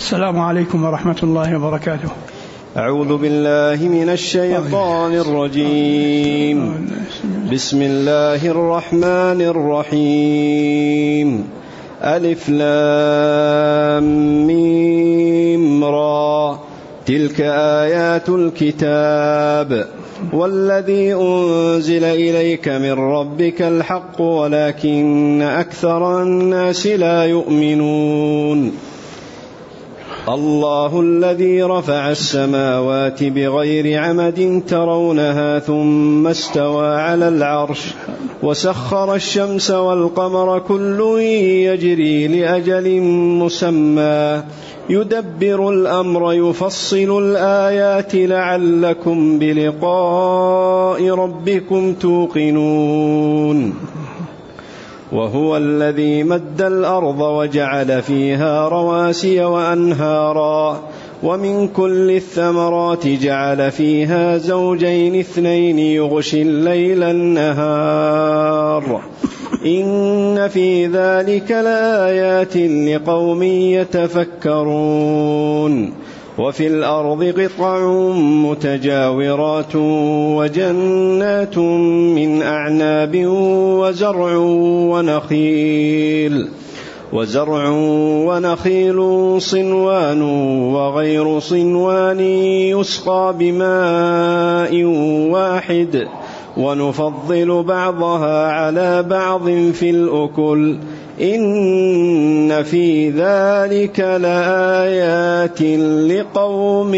السلام عليكم ورحمة الله وبركاته. أعوذ بالله من الشيطان الرجيم. بسم الله الرحمن الرحيم. ألف لام ميم را تلك آيات الكتاب والذي أنزل إليك من ربك الحق ولكن أكثر الناس لا يؤمنون. الله الذي رفع السماوات بغير عمد ترونها ثم استوى على العرش وسخر الشمس والقمر كل يجري لأجل مسمى يدبر الأمر يفصل الآيات لعلكم بلقاء ربكم توقنون. وهو الذي مد الأرض وجعل فيها رواسي وأنهارا ومن كل الثمرات جعل فيها زوجين اثنين يغشي الليل النهار إن في ذلك لآيات لقوم يتفكرون. وفي الأرض قطع متجاورات وجنات من أعناب وزرع ونخيل صنوان وغير صنوان يسقى بماء واحد ونفضل بعضها على بعض في الأكل إن في ذلك لآيات لقوم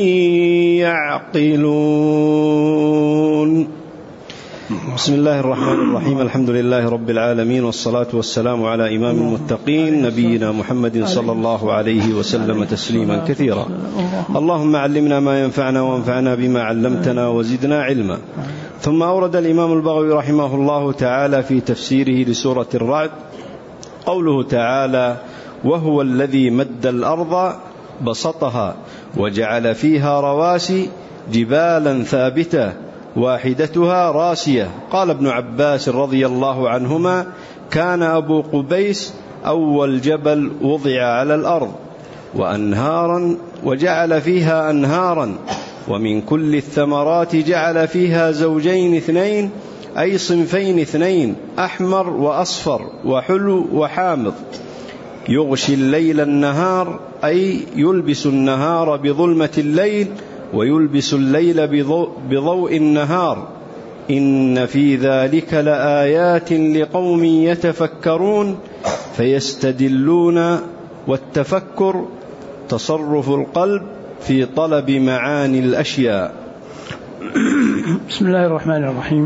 يعقلون. بسم الله الرحمن الرحيم. الحمد لله رب العالمين والصلاة والسلام على إمام المتقين نبينا محمد صلى الله عليه وسلم تسليما كثيرا. اللهم علمنا ما ينفعنا وانفعنا بما علمتنا وزدنا علما. ثم أورد الإمام البغوي رحمه الله تعالى في تفسيره لسورة الرعد قوله تعالى: وهو الذي مد الأرض بسطها وجعل فيها رواسي جبالا ثابتة واحدتها راسية. قال ابن عباس رضي الله عنهما: كان أبو قبيس أول جبل وضع على الأرض وأنهارا وجعل فيها أنهارا ومن كل الثمرات جعل فيها زوجين اثنين أي صنفين اثنين أحمر وأصفر وحلو وحامض يغشي الليل النهار أي يلبس النهار بظلمة الليل ويلبس الليل بضوء النهار إن في ذلك لآيات لقوم يتفكرون فيستدلون. والتفكر تصرف القلب في طلب معاني الأشياء. بسم الله الرحمن الرحيم.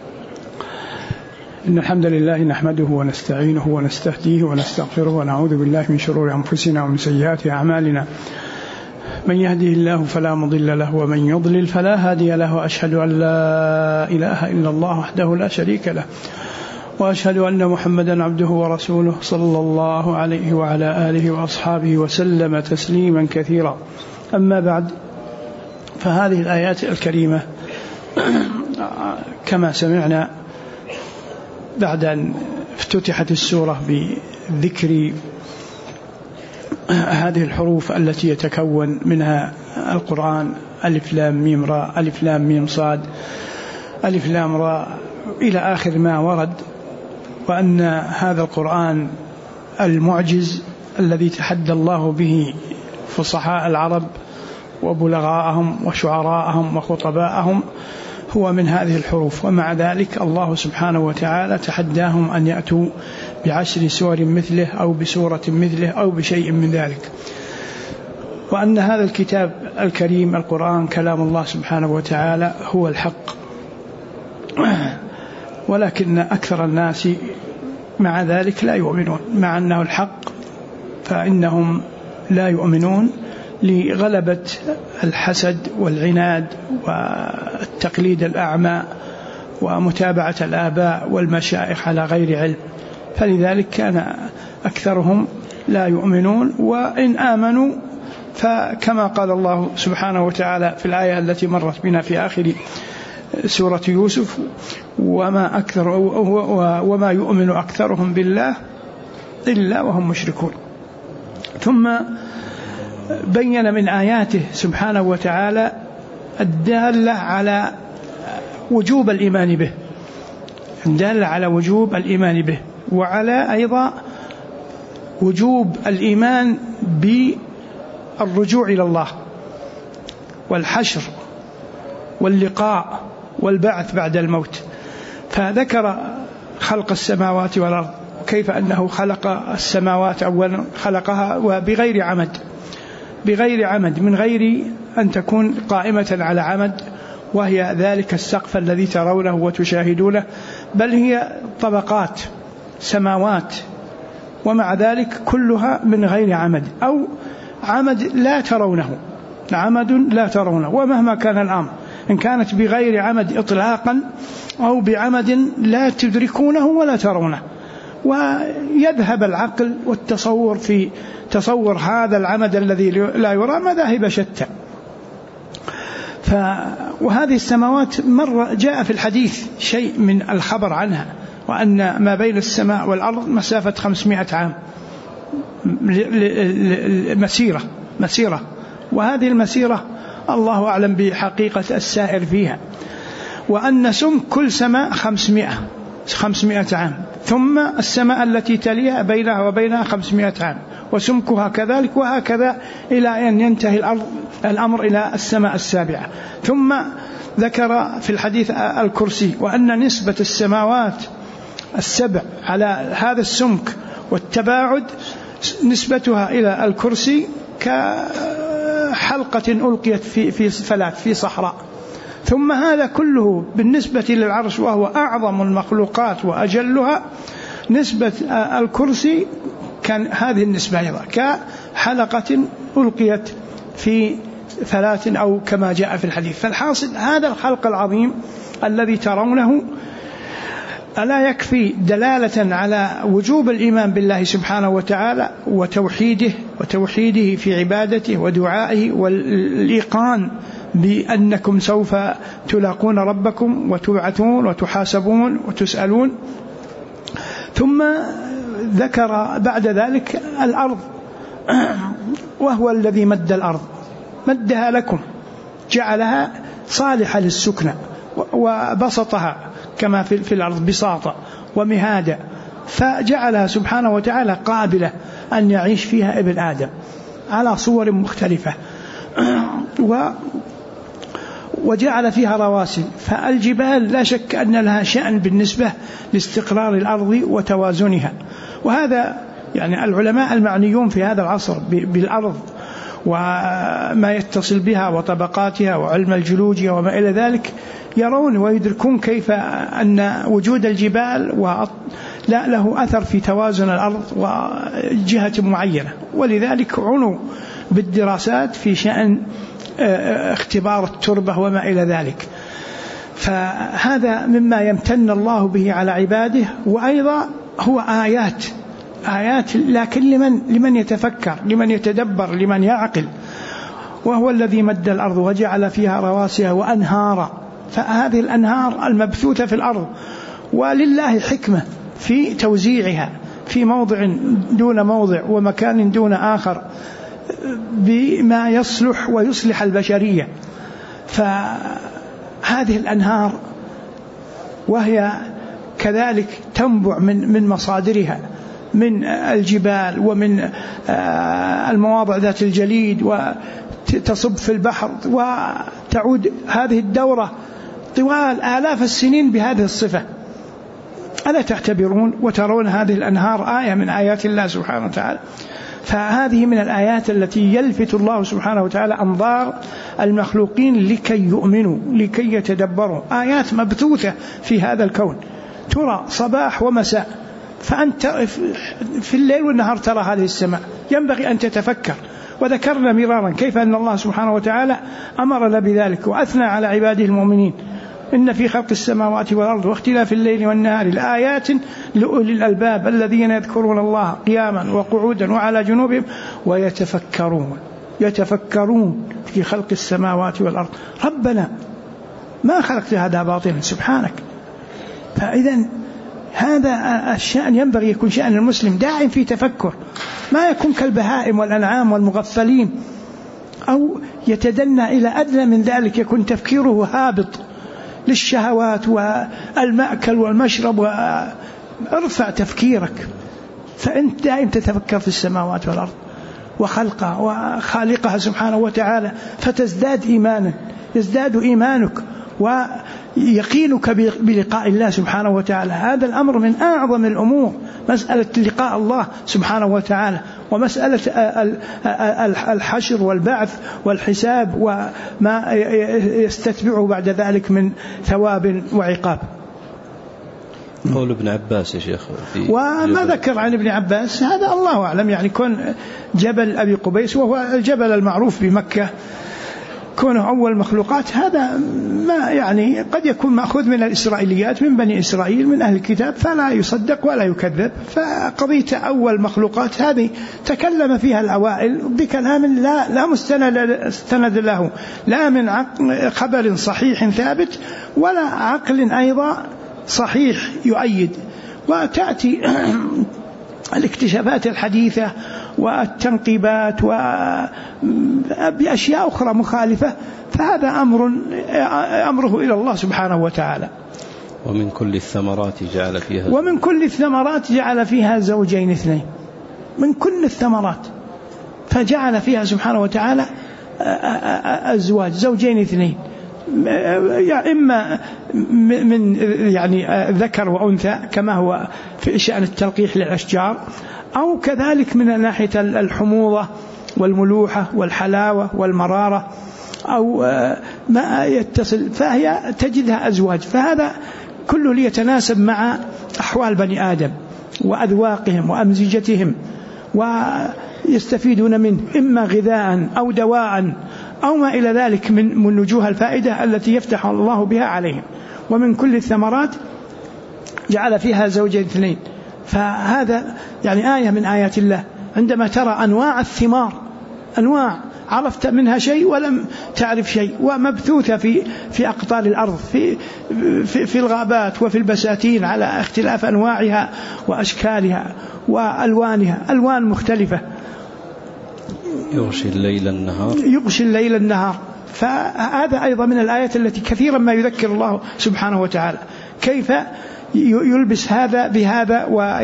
إن الحمد لله نحمده ونستعينه ونستهديه ونستغفره ونعوذ بالله من شرور أنفسنا ومن سيئات أعمالنا. من يهده الله فلا مضل له ومن يضلل فلا هادي له. وأشهد أن لا إله إلا الله وحده لا شريك له وأشهد أن محمدا عبده ورسوله صلى الله عليه وعلى آله وأصحابه وسلم تسليما كثيرا. أما بعد، فهذه الآيات الكريمة كما سمعنا بعد أن افتتحت السورة بذكر هذه الحروف التي يتكون منها القرآن: ألف لام ميم را، ألف لام ميم صاد، ألف لام را، إلى آخر ما ورد، وأن هذا القرآن المعجز الذي تحدى الله به فصحاء العرب وبلغاءهم وشعراءهم وخطباءهم هو من هذه الحروف. ومع ذلك الله سبحانه وتعالى تحداهم أن يأتوا ب10 سور مثله أو بسورة مثله أو بشيء من ذلك. وأن هذا الكتاب الكريم القرآن كلام الله سبحانه وتعالى هو الحق، ولكن أكثر الناس مع ذلك لا يؤمنون. مع أنه الحق فإنهم لا يؤمنون لغلبة الحسد والعناد والتقليد الأعمى ومتابعة الآباء والمشايخ على غير علم. فلذلك كان أكثرهم لا يؤمنون، وإن آمنوا فكما قال الله سبحانه وتعالى في الآية التي مرت بنا في آخر سورة يوسف: وما يؤمن أكثرهم بالله إلا وهم مشركون. ثم بين من آياته سبحانه وتعالى الدالة على وجوب الإيمان به، الدالة على وجوب الإيمان به، وعلى أيضا وجوب الإيمان بالرجوع إلى الله والحشر واللقاء والبعث بعد الموت. فذكر خلق السماوات والأرض، كيف أنه خلق السماوات أولا، خلقها وبغير عمد، بغير عمد، من غير أن تكون قائمة على عمد، وهي ذلك السقف الذي ترونه وتشاهدونه، بل هي طبقات سماوات، ومع ذلك كلها من غير عمد أو عمد لا ترونه، عمد لا ترونه. ومهما كان الأمر، إن كانت بغير عمد إطلاقا أو بعمد لا تدركونه ولا ترونه، ويذهب العقل والتصور في تصور هذا العمد الذي لا يرى مذاهب شتى. وهذه السماوات مرة جاء في الحديث شيء من الخبر عنها، وأن ما بين السماء والأرض مسافة 500 عام مسيرة، وهذه المسيرة الله أعلم بحقيقة السائر فيها، وأن سمك كل سماء 500 عام، ثم السماء التي تليها بينها وبينها 500 عام وسمكها كذلك، وهكذا إلى أن ينتهي الأمر إلى السماء السابعة. ثم ذكر في الحديث الكرسي، وأن نسبة السماوات السبع على هذا السمك والتباعد نسبتها إلى الكرسي كحلقة ألقيت في فلاة في صحراء. ثم هذا كله بالنسبة للعرش وهو أعظم المخلوقات وأجلها، نسبة الكرسي كان هذه النسبة أيضا كحلقة ألقيت في فلاة أو كما جاء في الحديث. فالحاصل هذا الخلق العظيم الذي ترونه ألا يكفي دلالة على وجوب الإيمان بالله سبحانه وتعالى وتوحيده في عبادته ودعائه، والإيقان بأنكم سوف تلاقون ربكم وتبعثون وتحاسبون وتسألون. ثم ذكر بعد ذلك الأرض، وهو الذي مد الأرض، مدها لكم، جعلها صالحة للسكنة، وبسطها كما في الأرض بساطة ومهادة، فجعلها سبحانه وتعالى قابلة أن يعيش فيها ابن آدم على صور مختلفة، وجعل فيها رواسي. فالجبال لا شك أن لها شأن بالنسبة لاستقرار الأرض وتوازنها، وهذا يعني العلماء المعنيون في هذا العصر بالأرض وما يتصل بها وطبقاتها وعلم الجيولوجيا وما إلى ذلك يرون ويدركون كيف أن وجود الجبال لا له أثر في توازن الأرض وجهة معينة، ولذلك عنوا بالدراسات في شأن اختبار التربة وما إلى ذلك. فهذا مما يمتن الله به على عباده، وأيضا هو آيات لكن لمن يتفكر، لمن يتدبر، لمن يعقل. وهو الذي مد الأرض وجعل فيها رواسي وأنهارا، فهذه الأنهار المبثوثة في الأرض ولله حكمة في توزيعها في موضع دون موضع ومكان دون آخر بما يصلح ويصلح البشرية. فهذه الأنهار وهي كذلك تنبع من مصادرها من الجبال ومن المواضع ذات الجليد، وتصب في البحر، وتعود هذه الدورة طوال آلاف السنين بهذه الصفة. ألا تعتبرون وترون هذه الأنهار آية من آيات الله سبحانه وتعالى؟ فهذه من الآيات التي يلفت الله سبحانه وتعالى أنظار المخلوقين لكي يؤمنوا، لكي يتدبروا. آيات مبثوثة في هذا الكون ترى صباح ومساء، فأنت في الليل والنهار ترى هذه السماء، ينبغي أن تتفكر. وذكرنا مرارا كيف أن الله سبحانه وتعالى أمرنا بذلك وأثنى على عباده المؤمنين: إن في خلق السماوات والأرض واختلاف الليل والنهار لآيات لأولي الألباب الذين يذكرون الله قياما وقعودا وعلى جنوبهم يتفكرون في خلق السماوات والأرض. ربنا ما خلقت هذا باطلا سبحانك. فإذا هذا الشأن ينبغي يكون شأن المسلم داعم في تفكر، ما يكون كالبهائم والأنعام والمغفلين أو يتدنى إلى أدنى من ذلك يكون تفكيره هابط للشهوات والمأكل والمشرب، ارفع تفكيرك، فأنت دائما تتفكر في السماوات والأرض وخلقها وخالقها سبحانه وتعالى، فتزداد إيمانا، يزداد إيمانك ويقينك بلقاء الله سبحانه وتعالى. هذا الأمر من أعظم الأمور، مسألة لقاء الله سبحانه وتعالى، ومسألة الحشر والبعث والحساب وما يستتبعه بعد ذلك من ثواب وعقاب. قول ابن عباس يا شيخ وما ذكر عن ابن عباس هذا الله أعلم، يعني كون جبل أبي قبيس وهو الجبل المعروف بمكة كونه أول مخلوقات، هذا ما يعني قد يكون مأخوذ من الإسرائيليات من بني إسرائيل من أهل الكتاب، فلا يصدق ولا يكذب. فقضية أول مخلوقات هذه تكلم فيها الأوائل بكلام لا مستند له، لا من خبر صحيح ثابت ولا عقل أيضا صحيح يؤيد. وتأتي الاكتشافات الحديثة والتنقيبات وبأشياء أخرى مخالفة، فهذا أمره إلى الله سبحانه وتعالى. ومن كل الثمرات جعل فيها زوجين اثنين، من كل الثمرات، فجعل فيها سبحانه وتعالى أزواج زوجين اثنين، إما من يعني ذكر وأنثى كما هو في شأن التلقيح للأشجار، أو كذلك من ناحية الحموضة والملوحة والحلاوة والمرارة أو ما يتصل، فهي تجدها أزواج. فهذا كله ليتناسب مع أحوال بني آدم وأذواقهم وأمزجتهم، ويستفيدون منه إما غذاء أو دواء أو ما إلى ذلك من وجوه الفائدة التي يفتح الله بها عليهم. ومن كل الثمرات جعل فيها زوجين اثنين، فهذا يعني آية من آيات الله. عندما ترى أنواع الثمار، أنواع عرفت منها شيء ولم تعرف شيء، ومبثوثة في أقطار الأرض في الغابات وفي البساتين على اختلاف أنواعها وأشكالها وألوانها، ألوان مختلفة. يغشي الليل النهار. فهذا أيضا من الآيات التي كثيرا ما يذكر الله سبحانه وتعالى كيف يلبس هذا بهذا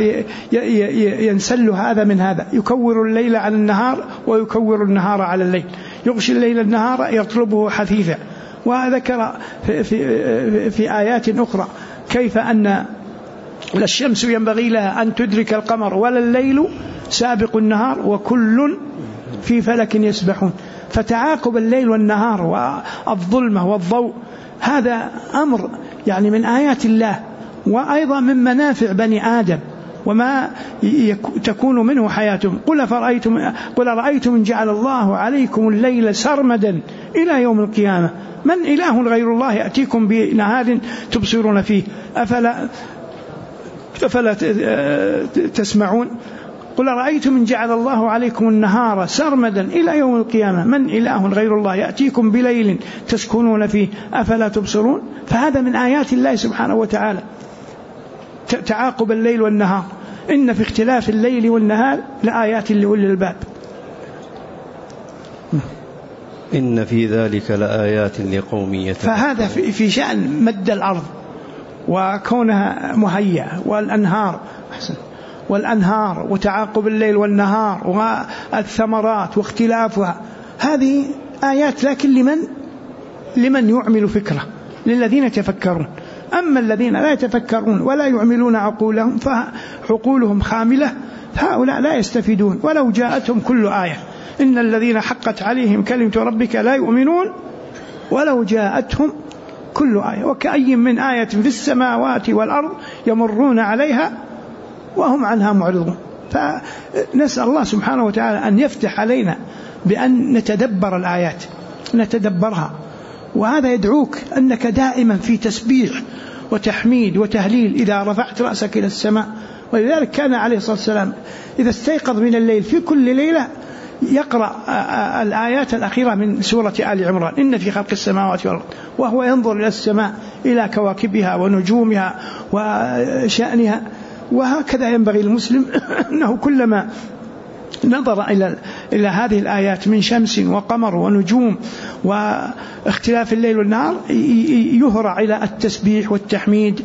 وينسل هذا من هذا، يكور الليل على النهار ويكور النهار على الليل، يغشي الليل النهار يطلبه حثيثا. وذكر في آيات أخرى كيف أن لا الشمس ينبغي لها أن تدرك القمر ولا الليل سابق النهار وكل في فلك يسبحون. فتعاقب الليل والنهار والظلمة والضوء هذا أمر يعني من آيات الله، وأيضا من منافع بني آدم وما تكون منه حياتهم. قل رأيتم إن جعل الله عليكم الليل سرمدا إلى يوم القيامة من إله غير الله يأتيكم بنهار تبصرون فيه أفلا تسمعون. قل رأيتم إن جعل الله عليكم النهار سرمدا إلى يوم القيامة من إله غير الله يأتيكم بليل تسكنون فيه أفلا تبصرون. فهذا من آيات الله سبحانه وتعالى تعاقب الليل والنهار، إن في اختلاف الليل والنهار لآيات لأولي الألباب. إن في ذلك لآيات لقوم يتفكرون. فهذا في شأن مد الأرض وكونها مهيئة، والأنهار وتعاقب الليل والنهار والثمرات واختلافها، هذه آيات لكن لمن يعمل فكرة، للذين يتفكرون. أما الذين لا يتفكرون ولا يعملون عقولهم فعقولهم خاملة، هؤلاء لا يستفيدون ولو جاءتهم كل آية. إن الذين حقت عليهم كلمة ربك لا يؤمنون ولو جاءتهم كل آية وكأي من آية في السماوات والأرض يمرون عليها وهم عنها معرضون. فنسأل الله سبحانه وتعالى أن يفتح علينا بأن نتدبر الآيات، نتدبرها. وهذا يدعوك أنك دائما في تسبيح وتحميد وتهليل إذا رفعت رأسك إلى السماء. ولذلك كان عليه الصلاة والسلام إذا استيقظ من الليل في كل ليلة يقرأ الآيات الأخيرة من سورة آل عمران إن في خلق السماوات والأرض، وهو ينظر إلى السماء إلى كواكبها ونجومها وشأنها. وهكذا ينبغي المسلم أنه كلما نظر إلى هذه الآيات من شمس وقمر ونجوم واختلاف الليل والنهار يهرع إلى التسبيح والتحميد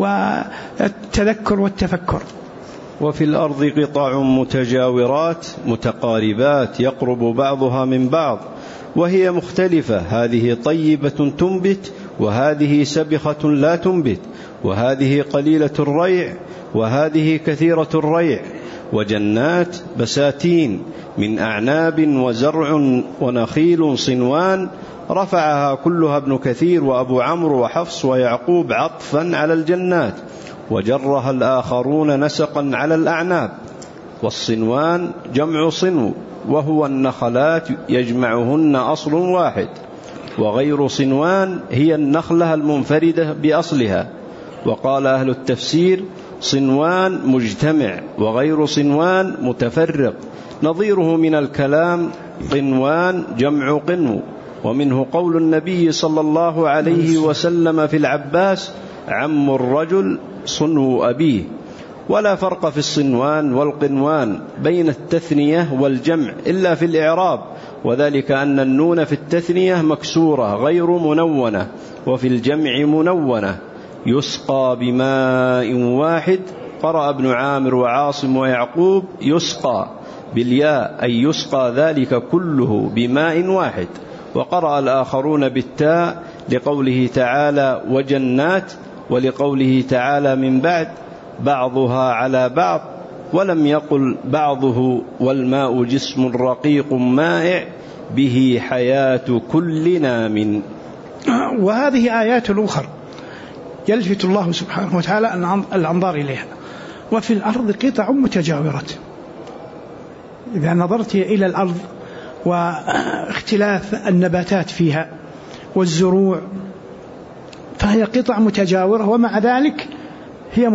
والتذكر والتفكر. وفي الأرض قطع متجاورات متقاربات يقرب بعضها من بعض وهي مختلفة، هذه طيبة تنبت وهذه سبخة لا تنبت، وهذه قليلة الريع وهذه كثيرة الريع، وجنات بساتين من أعناب وزرع ونخيل صنوان. رفعها كلها ابن كثير وأبو عمرو وحفص ويعقوب عطفا على الجنات، وجرها الآخرون نسقا على الأعناب. والصنوان جمع صنو، وهو النخلات يجمعهن أصل واحد، وغير صنوان هي النخلة المنفردة بأصلها. وقال أهل التفسير: صنوان مجتمع، وغير صنوان متفرق. نظيره من الكلام قنوان جمع قنو. ومنه قول النبي صلى الله عليه وسلم في العباس: عم الرجل صنو أبيه. ولا فرق في الصنوان والقنوان بين التثنية والجمع إلا في الإعراب، وذلك أن النون في التثنية مكسورة غير منونة، وفي الجمع منونة. يسقى بماء واحد، قرأ ابن عامر وعاصم ويعقوب يسقى بالياء، أي يسقى ذلك كله بماء واحد. وقرأ الآخرون بالتاء لقوله تعالى: وجنات، ولقوله تعالى من بعد: بعضها على بعض، ولم يقل بعضه: والماء جسم رقيق مائع به حياة كل نام. وهذه آيات الأخرى يلفت الله سبحانه وتعالى الأنظار إليها. وفي الأرض قطع متجاورات، إذا نظرت إلى الأرض واختلاف النباتات فيها والزروع فهي قطع متجاورة، ومع ذلك هي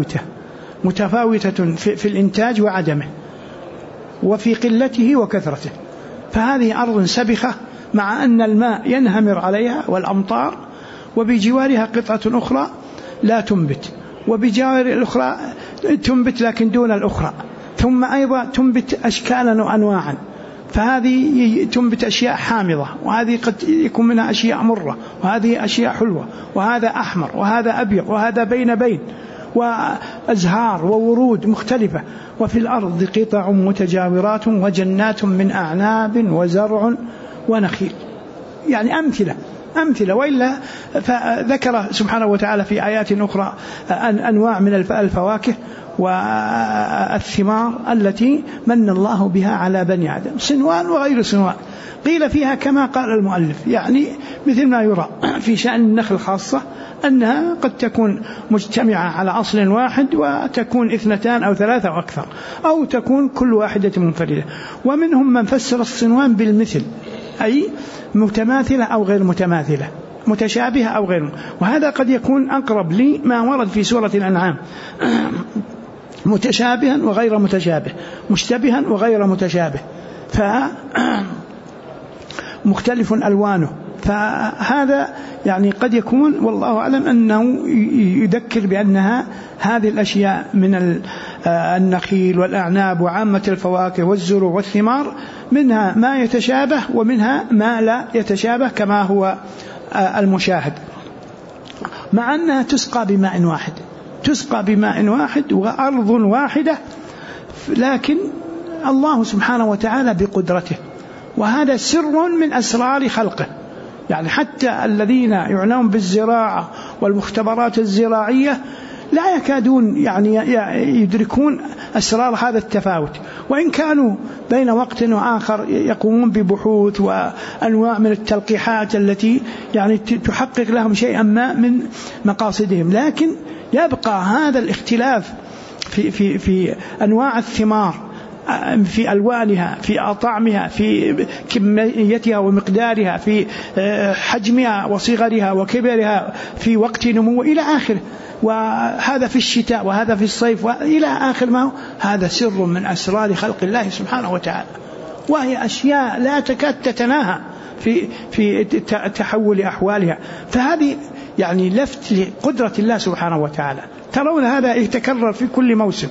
متفاوتة في الإنتاج وعدمه، وفي قلته وكثرته. فهذه أرض سبخة مع أن الماء ينهمر عليها والأمطار، وبجوارها قطعة أخرى لا تنبت، وبجوار الأخرى تنبت لكن دون الأخرى، ثم أيضا تنبت أشكالا وأنواعا. فهذه تنبت أشياء حامضة، وهذه قد يكون منها أشياء مرة، وهذه أشياء حلوة، وهذا أحمر وهذا أبيض وهذا بين، وأزهار وورود مختلفة. وفي الأرض قطع متجاورات وجنات من أعناب وزرع ونخيل. يعني أمثلة. وإلا فذكر سبحانه وتعالى في آيات أخرى أنواع من الفواكه والثمار التي من الله بها على بني آدم، صنوان وغير صنوان. قيل فيها كما قال المؤلف، يعني مثل ما يرى في شأن النخل خاصة أنها قد تكون مجتمعة على أصل واحد، وتكون 2 أو 3 أو أكثر، أو تكون كل واحدة منفردة. ومنهم من فسر الصنوان بالمثل، أي متماثلة أو غير متماثلة، متشابهة أو غير. وهذا قد يكون أقرب لي ما ورد في سورة الأنعام: متشابها وغير متشابه، مشتبها وغير متشابه، فمختلف ألوانه. فهذا يعني قد يكون والله أعلم أنه يذكر بأنها هذه الأشياء من النخيل والأعناب وعامة الفواكه والزروع والثمار، منها ما يتشابه ومنها ما لا يتشابه كما هو المشاهد، مع أنها تسقى بماء واحد وأرض واحدة، لكن الله سبحانه وتعالى بقدرته. وهذا سر من أسرار خلقه. يعني حتى الذين يعنون بالزراعة والمختبرات الزراعية لا يكادون يعني يدركون أسرار هذا التفاوت، وإن كانوا بين وقت وآخر يقومون ببحوث وأنواع من التلقيحات التي يعني تحقق لهم شيئا ما من مقاصدهم، لكن يبقى هذا الاختلاف في أنواع الثمار، في ألوانها، في طعمها، في كميتها ومقدارها، في حجمها وصغرها وكبرها، في وقت نمو إلى آخره. وهذا في الشتاء وهذا في الصيف وإلى آخر ما هو. هذا سر من أسرار خلق الله سبحانه وتعالى، وهي أشياء لا تكاد تتناهى في تحول أحوالها. فهذه يعني لفت لقدرة الله سبحانه وتعالى. ترون هذا يتكرر في كل موسم،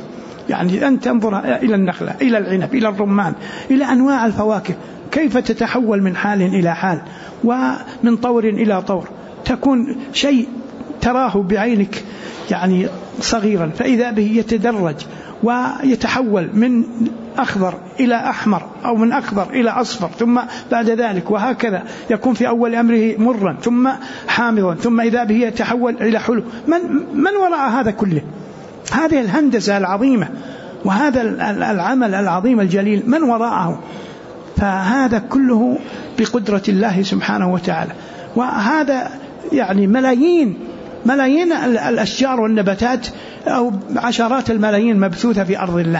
يعني أن تنظر إلى النخلة، إلى العنب، إلى الرمان، إلى أنواع الفواكه كيف تتحول من حال إلى حال ومن طور إلى طور، تكون شيء تراه بعينك يعني صغيرا، فإذا به يتدرج ويتحول من أخضر إلى أحمر أو من أخضر إلى أصفر، ثم بعد ذلك وهكذا يكون في أول أمره مرا ثم حامضا، ثم إذا به يتحول إلى حلو. من وراء هذا كله؟ هذه الهندسة العظيمة وهذا العمل العظيم الجليل من وراءه؟ فهذا كله بقدرة الله سبحانه وتعالى. وهذا يعني ملايين الأشجار والنباتات أو عشرات الملايين مبثوثة في أرض الله.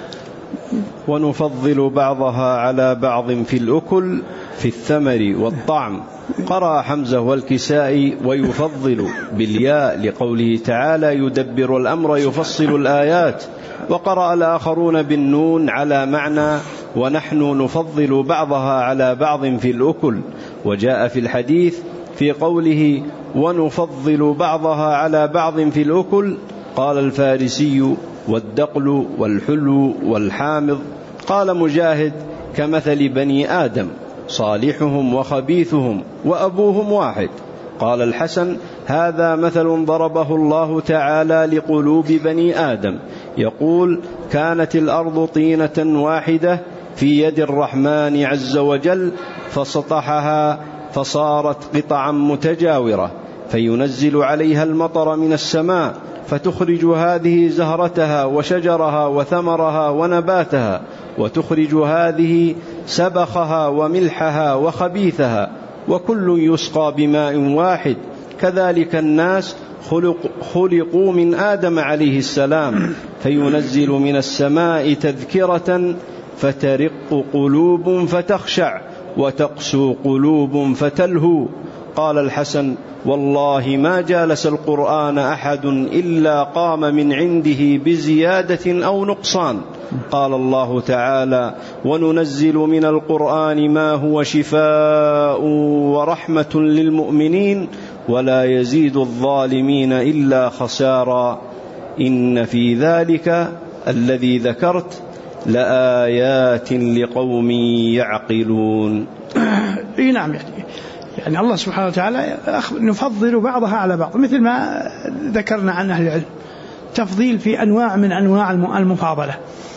ونفضل بعضها على بعض في الأكل في الثمر والطعم. قرأ حمزة والكسائي ويفضل بالياء لقوله تعالى يدبر الأمر يفصل الآيات، وقرأ الآخرون بالنون على معنى ونحن نفضل بعضها على بعض في الأكل. وجاء في الحديث في قوله ونفضل بعضها على بعض في الأكل قال الفارسي والدقل والحلو والحامض. قال مجاهد كمثل بني آدم صالحهم وخبيثهم وأبوهم واحد. قال الحسن هذا مثل ضربه الله تعالى لقلوب بني آدم، يقول كانت الأرض طينة واحدة في يد الرحمن عز وجل فسطحها فصارت قطعا متجاورة، فينزل عليها المطر من السماء فتخرج هذه زهرتها وشجرها وثمرها ونباتها، وتخرج هذه سبخها وملحها وخبيثها، وكل يسقى بماء واحد. كذلك الناس خلقوا من آدم عليه السلام، فينزل من السماء تذكرة فترق قلوب فتخشع وتقسو قلوب فتلهو. قال الحسن والله ما جالس القرآن أحد إلا قام من عنده بزيادة أو نقصان. قال الله تعالى وننزل من القرآن ما هو شفاء ورحمة للمؤمنين ولا يزيد الظالمين إلا خسارا. إن في ذلك الذي ذكرت لآيات لقوم يعقلون. نعم، يعني الله سبحانه وتعالى نفضل بعضها على بعض مثل ما ذكرنا عن أهل العلم، تفضيل في أنواع من أنواع المفاضلة.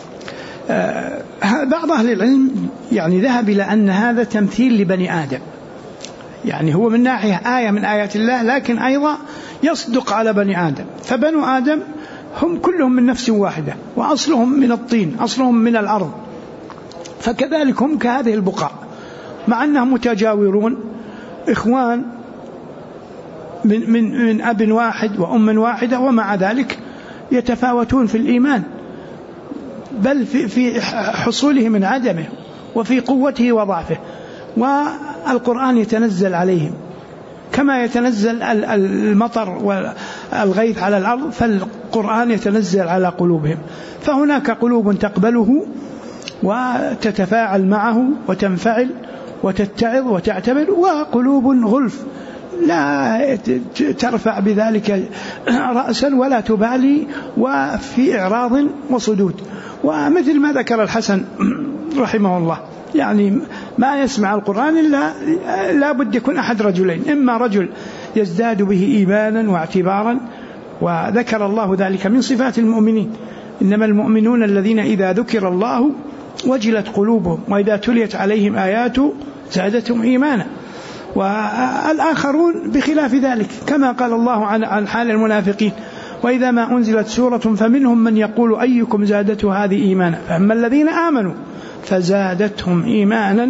بعض أهل العلم يعني ذهب إلى أن هذا تمثيل لبني آدم، يعني هو من ناحية آية من آيات الله، لكن أيضا يصدق على بني آدم. فبنو آدم هم كلهم من نفس واحدة، وأصلهم من الطين، أصلهم من الأرض، فكذلك هم كهذه البقاع، مع أنهم متجاورون إخوان من أب واحد وأم واحدة، ومع ذلك يتفاوتون في الإيمان، بل في حصوله من عدمه وفي قوته وضعفه. والقرآن يتنزل عليهم كما يتنزل المطر والغيث على الأرض، فالقرآن يتنزل على قلوبهم. فهناك قلوب تقبله وتتفاعل معه وتنفعل وتتعظ وتعتبر، وقلوب غلف لا ترفع بذلك رأسا ولا تبالي وفي إعراض وصدود. ومثل ما ذكر الحسن رحمه الله، يعني ما يسمع القرآن إلا لا بد يكون أحد رجلين، إما رجل يزداد به إيمانا واعتبارا، وذكر الله ذلك من صفات المؤمنين، إنما المؤمنون الذين إذا ذكر الله وجلت قلوبهم وإذا تليت عليهم آياته زادتهم إيمانا. والآخرون بخلاف ذلك، كما قال الله عن حال المنافقين وإذا ما أنزلت سورة فمنهم من يقول أيكم زادته هذه إيمانا، فأما الذين آمنوا فزادتهم إيمانا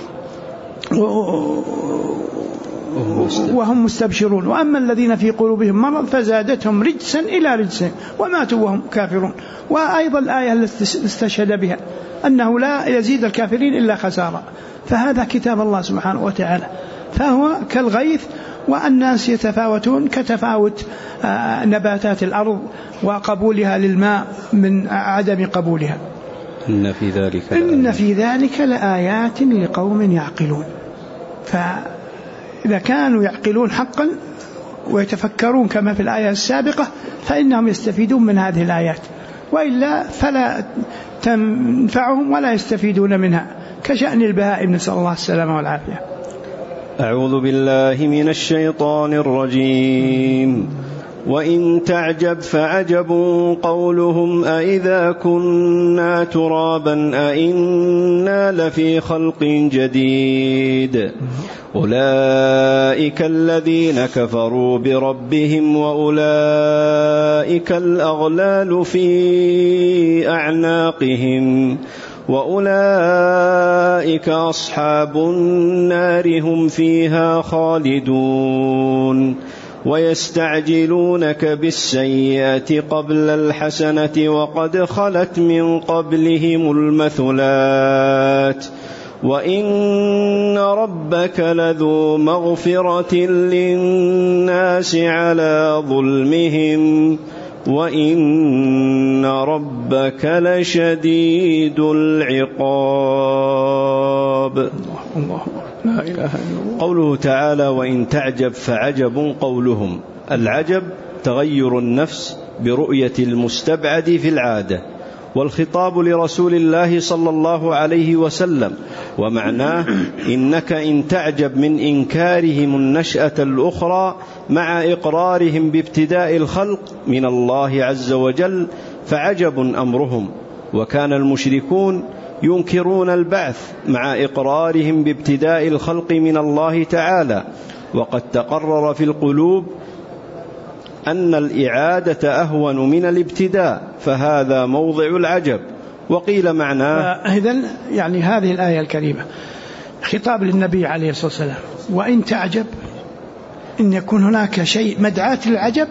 وهم مستبشرون، وأما الذين في قلوبهم مرض فزادتهم رجسا إلى رجسهم وماتوا وهم كافرون. وأيضا الآية التي استشهد بها أنه لا يزيد الكافرين إلا خسارة. فهذا كتاب الله سبحانه وتعالى، فهو كالغيث، والناس يتفاوتون كتفاوت نباتات الأرض وقبولها للماء من عدم قبولها. إن في ذلك لآيات لقوم يعقلون. فإذا كانوا يعقلون حقا ويتفكرون كما في الآية السابقة فإنهم يستفيدون من هذه الآيات. وإلا فلا تنفعهم ولا يستفيدون منها، كشأن البهائم، نسأل الله السلامة والعافية. أعوذ بالله من الشيطان الرجيم. وإن تعجب فعجب قولهم أإذا كنا ترابا أإنا لفي خلق جديد أولئك الذين كفروا بربهم وأولئك الأغلال في أعناقهم وأولئك أصحاب النار هم فيها خالدون ويستعجلونك بالسيئة قبل الحسنة وقد خلت من قبلهم المثلات وإن ربك لذو مغفرة للناس على ظلمهم وإن ربك لشديد العقاب. الله لا إله إلا الله. قوله تعالى وإن تعجب فعجب قولهم. العجب تغير النفس برؤية المستبعد في العادة، والخطاب لرسول الله صلى الله عليه وسلم، ومعناه إنك إن تعجب من إنكارهم النشأة الأخرى مع إقرارهم بابتداء الخلق من الله عز وجل فعجب أمرهم. وكان المشركون ينكرون البعث مع إقرارهم بابتداء الخلق من الله تعالى، وقد تقرر في القلوب أن الإعادة أهون من الابتداء، فهذا موضع العجب. وقيل معناه إذن يعني هذه الآية الكريمة خطاب للنبي عليه الصلاة والسلام، وإن تعجب إن يكون هناك شيء مدعاة للعجب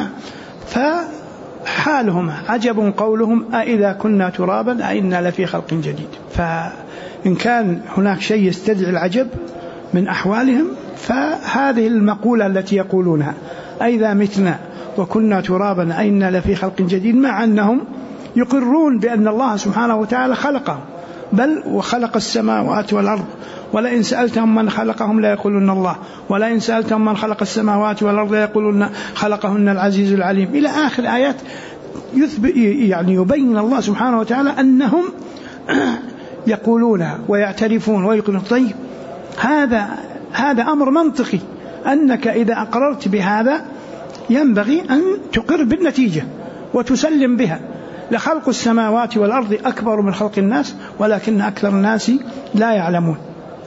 فحالهم عجب قولهم أإذا كنا ترابا أإنا لفي خلق جديد. فإن كان هناك شيء يستدعي العجب من أحوالهم فهذه المقولة التي يقولونها أإذا متنا وكنا ترابا أإنا لفي خلق جديد، مع أنهم يقرون بأن الله سبحانه وتعالى خلقهم، بل وخلق السماوات والأرض، ولئن سألتهم من خلقهم لا يقولون الله، ولئن سألتهم من خلق السماوات والأرض لا يقولون خلقهن العزيز العليم، إلى آخر آيات يعني يبين الله سبحانه وتعالى أنهم يقولون ويعترفون ويقولون. طيب هذا أمر منطقي، أنك إذا أقررت بهذا ينبغي أن تقر بالنتيجة وتسلم بها. لخلق السماوات والأرض أكبر من خلق الناس ولكن أكثر الناس لا يعلمون.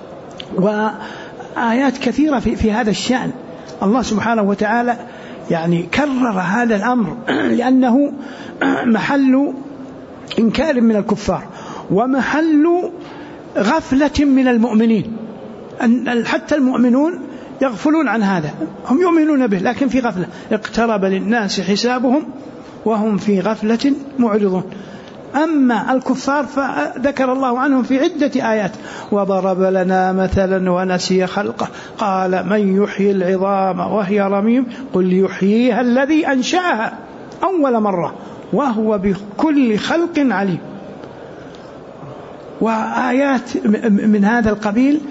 وآيات كثيرة في هذا الشأن الله سبحانه وتعالى يعني كرر هذا الأمر لأنه محل إنكار من الكفار ومحل غفلة من المؤمنين، حتى المؤمنون يغفلون عن هذا، هم يؤمنون به لكن في غفلة. اقترب للناس حسابهم وهم في غفلة معرضون. أما الكفار فذكر الله عنهم في عدة آيات: وضرب لنا مثلا ونسي خلقه قال من يحيي العظام وهي رميم قل يحييها الذي أنشأها أول مرة وهو بكل خلق عليم. وآيات من هذا القبيل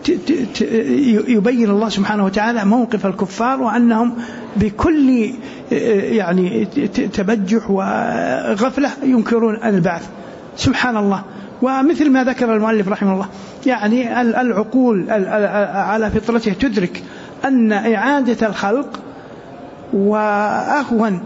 يبين الله سبحانه وتعالى موقف الكفار وأنهم بكل يعني تبجح وغفلة ينكرون البعث. سبحان الله. ومثل ما ذكر المؤلف رحمه الله، يعني العقول على فطرته تدرك أن إعادة الخلق وأهون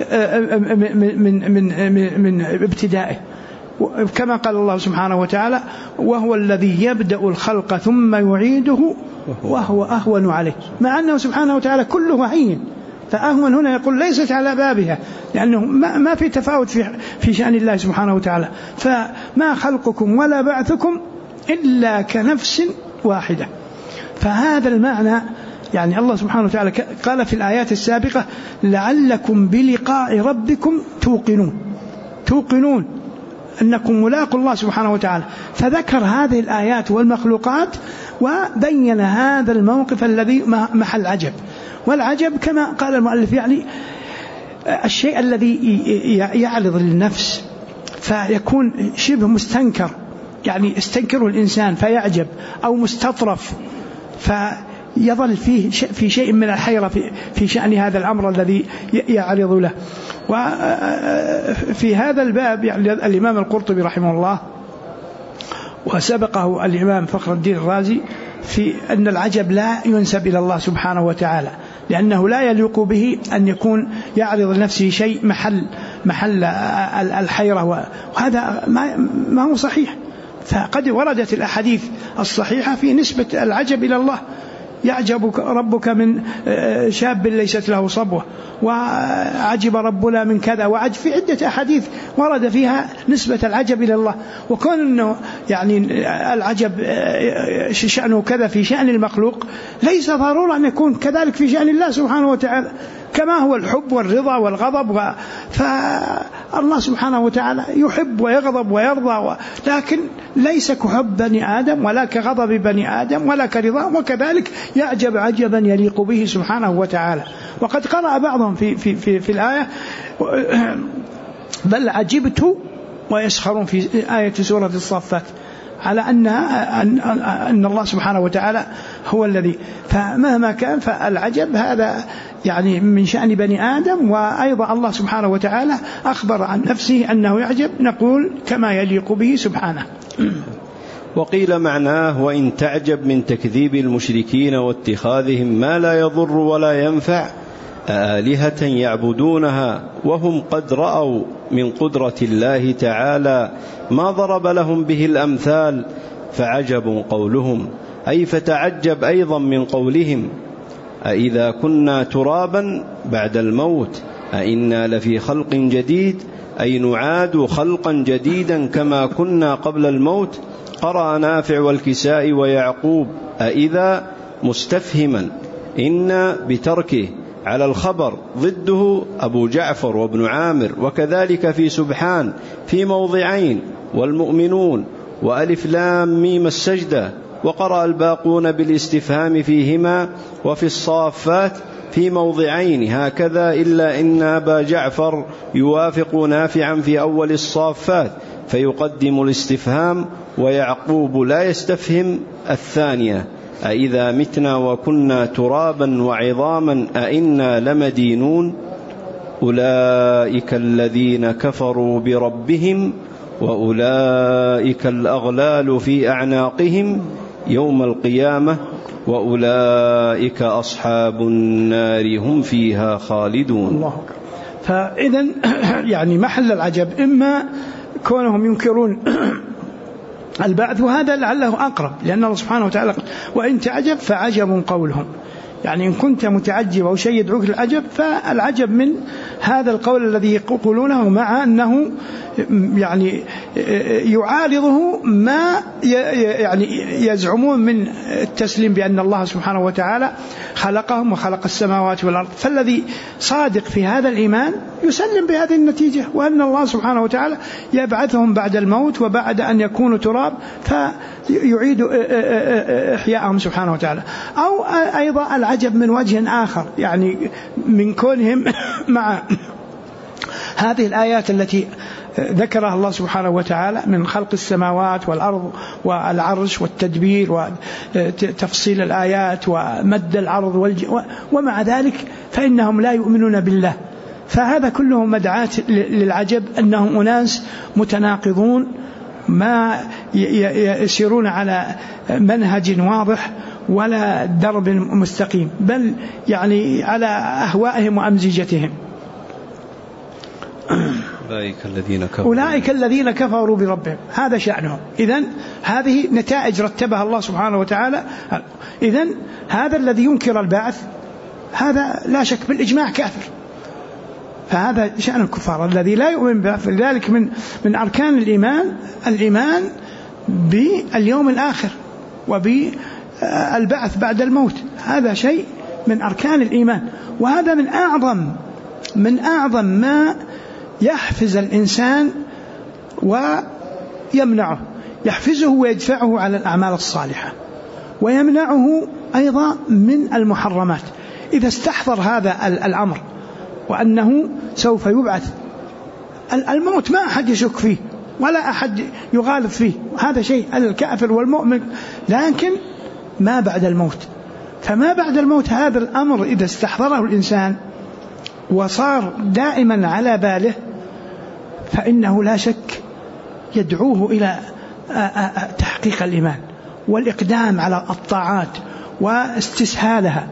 من ابتدائه، كما قال الله سبحانه وتعالى: وهو الذي يبدأ الخلق ثم يعيده وهو أهون عليه، مع أنه سبحانه وتعالى كله هين، فأهون هنا يقول ليست على بابها، لأنه ما في تفاوت في شأن الله سبحانه وتعالى. فما خلقكم ولا بعثكم إلا كنفس واحدة. فهذا المعنى يعني الله سبحانه وتعالى قال في الآيات السابقة: لعلكم بلقاء ربكم توقنون أنكم ملاقوا الله سبحانه وتعالى. فذكر هذه الآيات والمخلوقات وبين هذا الموقف الذي محل عجب. والعجب كما قال المؤلف يعني الشيء الذي يعرض للنفس فيكون شبه مستنكر، يعني استنكره الإنسان فيعجب، أو مستطرف فيظل فيه في شيء من الحيرة في شأن هذا الأمر الذي يعرض له. وفي هذا الباب يعني الإمام القرطبي رحمه الله وسبقه الإمام فخر الدين الرازي في أن العجب لا ينسب إلى الله سبحانه وتعالى، لأنه لا يليق به أن يكون يعرض لنفسه شيء محل الحيرة، وهذا ما هو صحيح. فقد وردت الأحاديث الصحيحة في نسبة العجب إلى الله، يعجب ربك من شاب ليست له صبوة، وعجب ربنا من كذا، وعجب في عدة أحاديث ورد فيها نسبة العجب إلى الله. وكون أنه يعني العجب شأنه كذا في شأن المخلوق، ليس ضرورة أن يكون كذلك في شأن الله سبحانه وتعالى، كما هو الحب والرضا والغضب. فالله سبحانه وتعالى يحب ويغضب ويرضى، لكن ليس كحب بني آدم ولا كغضب بني آدم ولا كرضا، وكذلك يعجب عجبا يليق به سبحانه وتعالى. وقد قرأ بعضهم في الآية بل عجبت ويسخرون في آية سورة الصافات، على أن الله سبحانه وتعالى هو الذي. فمهما كان فالعجب هذا يعني من شأن بني آدم، وأيضا الله سبحانه وتعالى أخبر عن نفسه أنه يعجب، نقول كما يليق به سبحانه. وقيل معناه وإن تعجب من تكذيب المشركين واتخاذهم ما لا يضر ولا ينفع آلهة يعبدونها وهم قد رأوا من قدرة الله تعالى ما ضرب لهم به الأمثال، فعجب قولهم، أي فتعجب أيضا من قولهم أإذا كنا ترابا بعد الموت أإنا لفي خلق جديد، أي نعاد خلقا جديدا كما كنا قبل الموت. قرأ نافع والكساء ويعقوب أإذا مستفهما إن بتركه على الخبر، ضده أبو جعفر وابن عامر، وكذلك في سبحان في موضعين، والمؤمنون وألف لام ميم السجدة. وقرأ الباقون بالاستفهام فيهما، وفي الصافات في موضعين هكذا، إلا إن أبا جعفر يوافق نافعا في أول الصافات فيقدم الاستفهام، ويعقوب لا يستفهم الثانية أإذا متنا وكنا ترابا وعظاما أإنا لمدينون. أولئك الذين كفروا بربهم وأولئك الأغلال في أعناقهم يوم القيامة وأولئك أصحاب النار هم فيها خالدون. الله. فإذن يعني محل العجب إما كونهم ينكرون البعث، وهذا لعله أقرب، لأن الله سبحانه وتعالى وإن تعجب فعجب قولهم، يعني إن كنت متعجب أو شيء يدعوك للعجب فالعجب من هذا القول الذي يقولونه، مع أنه يعني يعارضه ما يعني يزعمون من التسليم بأن الله سبحانه وتعالى خلقهم وخلق السماوات والأرض. فالذي صادق في هذا الإيمان يسلم بهذه النتيجة، وأن الله سبحانه وتعالى يبعثهم بعد الموت وبعد أن يكونوا تراب فيعيد إحياءهم سبحانه وتعالى. أو أيضا العجب من وجه آخر، يعني من كونهم مع هذه الآيات التي ذكرها الله سبحانه وتعالى من خلق السماوات والأرض والعرش والتدبير وتفصيل الآيات ومد العرض ومع ذلك فإنهم لا يؤمنون بالله. فهذا كله مدعاة للعجب، أنهم أناس متناقضون ما يسيرون على منهج واضح ولا درب مستقيم، بل يعني على أهوائهم وأمزجتهم. أولئك الذين كفروا بربهم، هذا شأنهم. إذن هذه نتائج رتبها الله سبحانه وتعالى. إذن هذا الذي ينكر البعث هذا لا شك بالإجماع كافر، فهذا شأن الكفار الذي لا يؤمن بالبعث. لذلك من أركان الإيمان باليوم الآخر وبالبعث بعد الموت، هذا شيء من أركان الإيمان، وهذا من أعظم ما يحفز الإنسان ويمنعه، يحفزه ويدفعه على الأعمال الصالحة، ويمنعه أيضا من المحرمات. إذا استحضر هذا الأمر وأنه سوف يبعث، الموت ما أحد يشك فيه ولا أحد يغالب فيه، هذا شيء الكافر والمؤمن، لكن ما بعد الموت. فما بعد الموت هذا الأمر إذا استحضره الإنسان وصار دائما على باله، فإنه لا شك يدعوه إلى تحقيق الإيمان والإقدام على الطاعات واستسهالها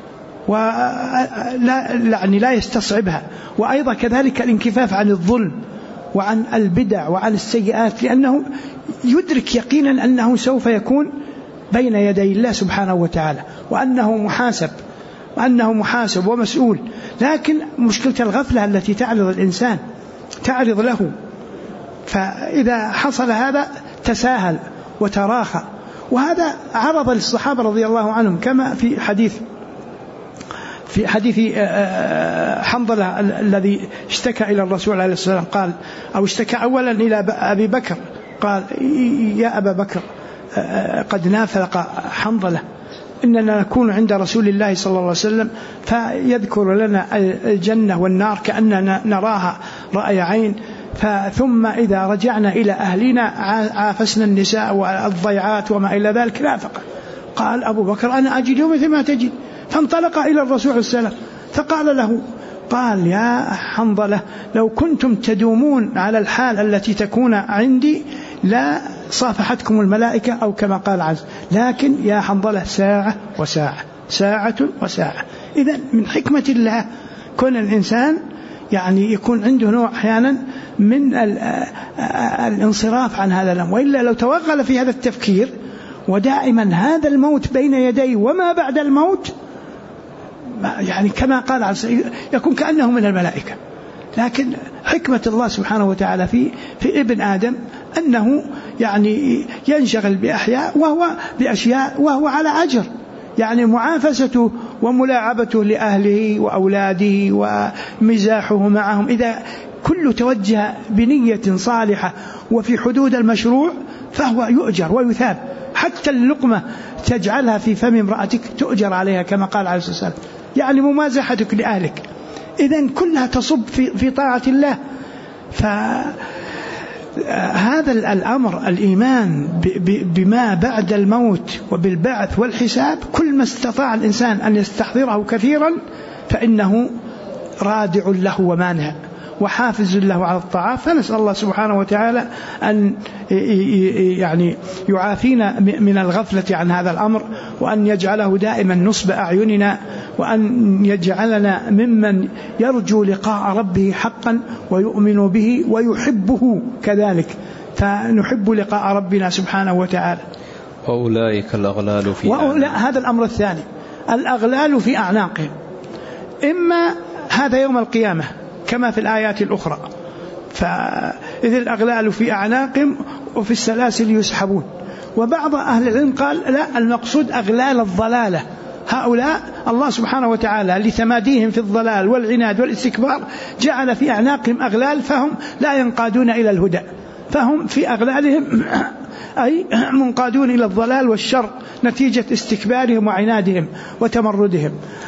لا يستصعبها، وأيضا كذلك الانكفاف عن الظلم وعن البدع وعن السيئات، لأنه يدرك يقينا أنه سوف يكون بين يدي الله سبحانه وتعالى، وأنه محاسب ومسؤول. لكن مشكلة الغفلة التي تعرض الإنسان تعرض له، فإذا حصل هذا تساهل وتراخى. وهذا عرض للصحابة رضي الله عنهم، كما في حديث حنظلة الذي اشتكى إلى الرسول عليه الصلاة والسلام، قال أو اشتكى أولا إلى أبي بكر، قال: يا أبا بكر قد نافق حنظلة، إننا نكون عند رسول الله صلى الله عليه وسلم فيذكر لنا الجنة والنار كأننا نراها رأي عين، ثم إذا رجعنا إلى أهلنا عافسنا النساء والضيعات وما إلى ذلك نافق. قال أبو بكر: أنا أجد مثل ما تجد. فانطلق إلى الرسول عليه السلام فقال له، قال: يا حنظلة لو كنتم تدومون على الحال التي تكون عندي لا صافحتكم الملائكة، أو كما قال عز، لكن يا حنظلة ساعة وساعة، ساعة وساعة. إذن من حكمة الله كون الإنسان يعني يكون عنده نوع أحيانا من الانصراف عن هذا الأمر، وإلا لو توغل في هذا التفكير ودائما هذا الموت بين يديه وما بعد الموت، يعني كما قال عز يكون كأنه من الملائكة. لكن حكمة الله سبحانه وتعالى في ابن آدم أنه يعني ينشغل بأشياء وهو على أجر، يعني معافسته وملاعبته لأهله وأولاده ومزاحه معهم، إذا كله توجه بنية صالحة وفي حدود المشروع فهو يؤجر ويثاب. حتى اللقمة تجعلها في فم امرأتك تؤجر عليها كما قال عليه الصلاة والسلام، يعني ممازحتك لأهلك، إذن كلها تصب في طاعة الله. فهذا الأمر الإيمان بما بعد الموت وبالبعث والحساب، كل ما استطاع الإنسان أن يستحضره كثيرا فإنه رادع له ومانع وحافز له على الطاعات. فنسأل الله سبحانه وتعالى أن يعني يعافينا من الغفلة عن هذا الأمر، وأن يجعله دائما نصب أعيننا، وأن يجعلنا ممن يرجو لقاء ربه حقا ويؤمن به ويحبه كذلك، فنحب لقاء ربنا سبحانه وتعالى. وأولئك الأغلال في هذا الأمر الثاني، الأغلال في أعناقهم، إما هذا يوم القيامة كما في الآيات الأخرى، فإذ الأغلال في أعناقهم وفي السلاسل يسحبون. وبعض أهل العلم قال لا، المقصود أغلال الضلالة، هؤلاء الله سبحانه وتعالى لتماديهم في الضلال والعناد والاستكبار جعل في أعناقهم أغلال، فهم لا ينقادون إلى الهدى، فهم في أغلالهم أي منقادون إلى الضلال والشر نتيجة استكبارهم وعنادهم وتمردهم.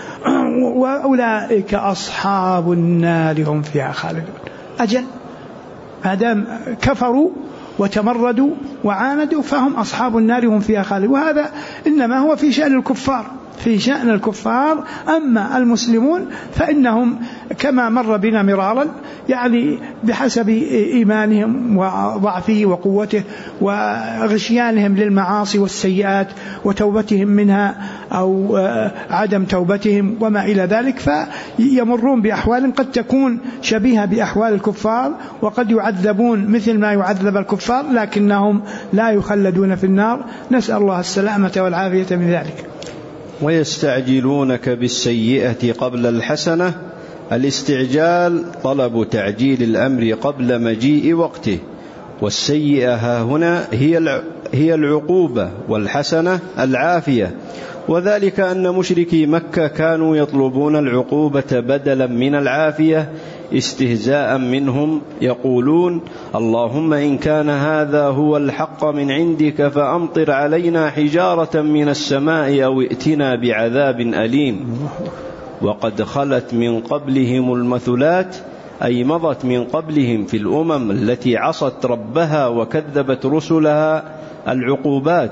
وأولئك أصحاب النار هم فيها خالدون. أجل ما دام كفروا وتمردوا وعاندوا فهم أصحاب النار هم فيها خالدون. وهذا إنما هو في شأن الكفار، في شأن الكفار. أما المسلمون فإنهم كما مر بنا مرارا، يعني بحسب إيمانهم وضعفه وقوته وغشيانهم للمعاصي والسيئات وتوبتهم منها أو عدم توبتهم وما إلى ذلك، فيمرون بأحوال قد تكون شبيهة بأحوال الكفار، وقد يعذبون مثل ما يعذب الكفار، لكنهم لا يخلدون في النار. نسأل الله السلامة والعافية من ذلك. ويستعجلونك بالسيئة قبل الحسنة. الاستعجال طلب تعجيل الأمر قبل مجيء وقته، والسيئة ها هنا هي العقوبة، والحسنة العافية. وذلك أن مشركي مكة كانوا يطلبون العقوبة بدلا من العافية استهزاء منهم، يقولون: اللهم إن كان هذا هو الحق من عندك فأمطر علينا حجارة من السماء أو ائتنا بعذاب أليم. وقد خلت من قبلهم المثلات، أي مضت من قبلهم في الأمم التي عصت ربها وكذبت رسلها العقوبات.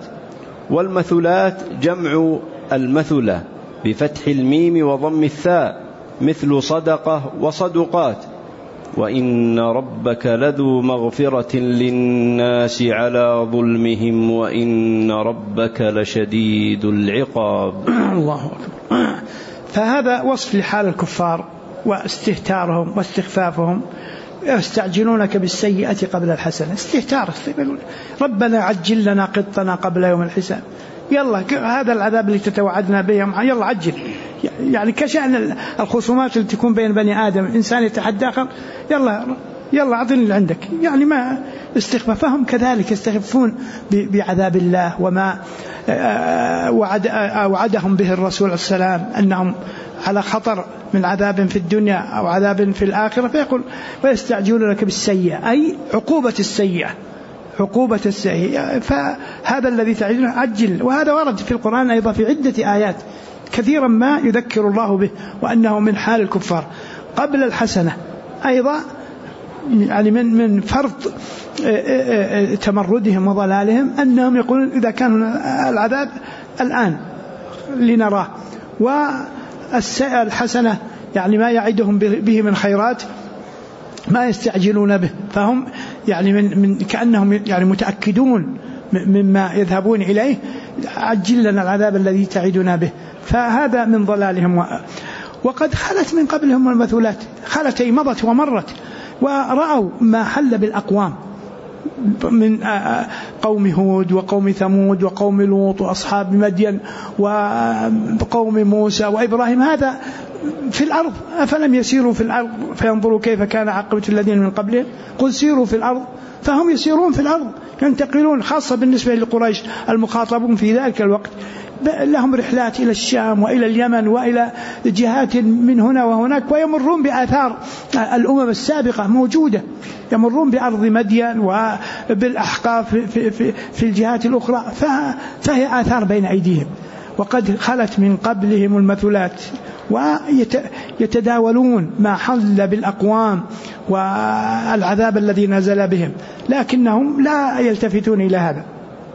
والمثلات جمع المثلة بفتح الميم وضم الثاء، مثل صدقة وصدقات، وإن ربك لذو مغفرة للناس على ظلمهم وإن ربك لشديد العقاب. الله أكبر. فهذا وصف لحال الكفار واستهتارهم واستخفافهم. يستعجلونك بالسيئة قبل الحسنة، استهتار، ربنا عجل لنا قطنا قبل يوم الحساب، يلا هذا العذاب اللي تتوعدنا به يلا عجل. يعني كشأن الخصومات اللي تكون بين بني آدم، إنسان يتحدى آخر، يلا أعطني اللي عندك، يعني ما استخفافهم كذلك يستخفون بعذاب الله وما وعدهم به الرسول عليه السلام أنهم على خطر من عذاب في الدنيا أو عذاب في الآخرة، فيقول ويستعجلونك بالسيئة، أي عقوبة السيئة، فهذا الذي تعجلونه عجل. وهذا ورد في القرآن أيضا في عدة آيات كثيرا ما يذكر الله به وأنه من حال الكفار قبل الحسنة أيضا، يعني من فرط تمردهم وضلالهم أنهم يقولون إذا كان العذاب الآن لنراه، والحسنة يعني ما يعدهم به من خيرات ما يستعجلون به، فهم يعني من كأنهم يعني متأكدون مما يذهبون إليه، عجل لنا العذاب الذي تعدنا به. فهذا من ضلالهم. وقد خلت من قبلهم المثلات، خلت أي مضت ومرت، ورأوا ما حل بالأقوام من قوم هود وقوم ثمود وقوم لوط وأصحاب مدين وقوم موسى وإبراهيم. هذا في الأرض، أفلم يسيروا في الأرض فينظروا كيف كان عاقبة الذين من قبلهم، قل سيروا في الأرض، فهم يسيرون في الأرض ينتقلون، خاصة بالنسبة لقريش المخاطبون في ذلك الوقت لهم رحلات إلى الشام وإلى اليمن وإلى جهات من هنا وهناك، ويمرون بآثار الأمم السابقة موجودة، يمرون بأرض مدين وبالأحقاف في الجهات الأخرى، فهي آثار بين أيديهم. وقد خلت من قبلهم المثلات، ويتداولون ما حل بالأقوام والعذاب الذي نزل بهم، لكنهم لا يلتفتون إلى هذا.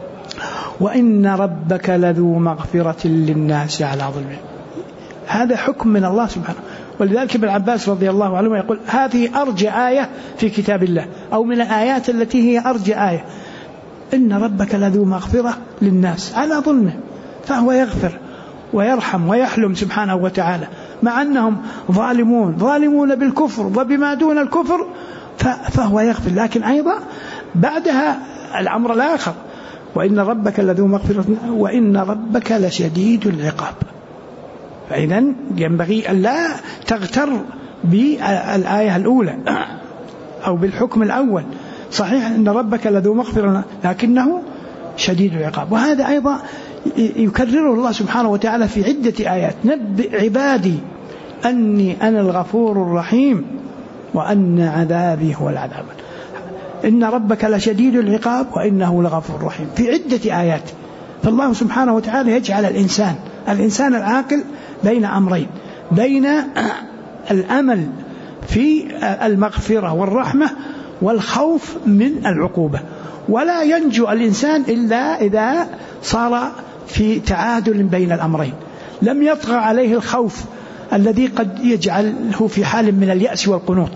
وإن ربك لذو مغفرة للناس على ظلمهم، هذا حكم من الله سبحانه. ولذلك ابن عباس رضي الله عنه يقول هذه أرجى آية في كتاب الله، أو من الآيات التي هي أرجى آية، إن ربك لذو مغفرة للناس على ظلمهم، فهو يغفر ويرحم ويحلم سبحانه وتعالى، مع أنهم ظالمون بالكفر وبما دون الكفر، فهو يغفر. لكن أيضا بعدها الأمر الآخر، وإن ربك لذو مغفرة وإن ربك لشديد العقاب. فإذن ينبغي أن لا تغتر بالآية الأولى أو بالحكم الأول. صحيح أن ربك لذو مغفرة لكنه شديد العقاب، وهذا أيضا يكرره الله سبحانه وتعالى في عدة آيات، نبئ عبادي أني أنا الغفور الرحيم وأن عذابي هو العذاب، إن ربك لشديد العقاب وإنه لغفور رحيم، في عدة آيات. فالله سبحانه وتعالى يجعل الإنسان العاقل بين أمرين، بين الأمل في المغفرة والرحمة والخوف من العقوبة، ولا ينجو الإنسان إلا إذا صار في تعادل بين الأمرين، لم يطغى عليه الخوف الذي قد يجعله في حال من اليأس والقنوط.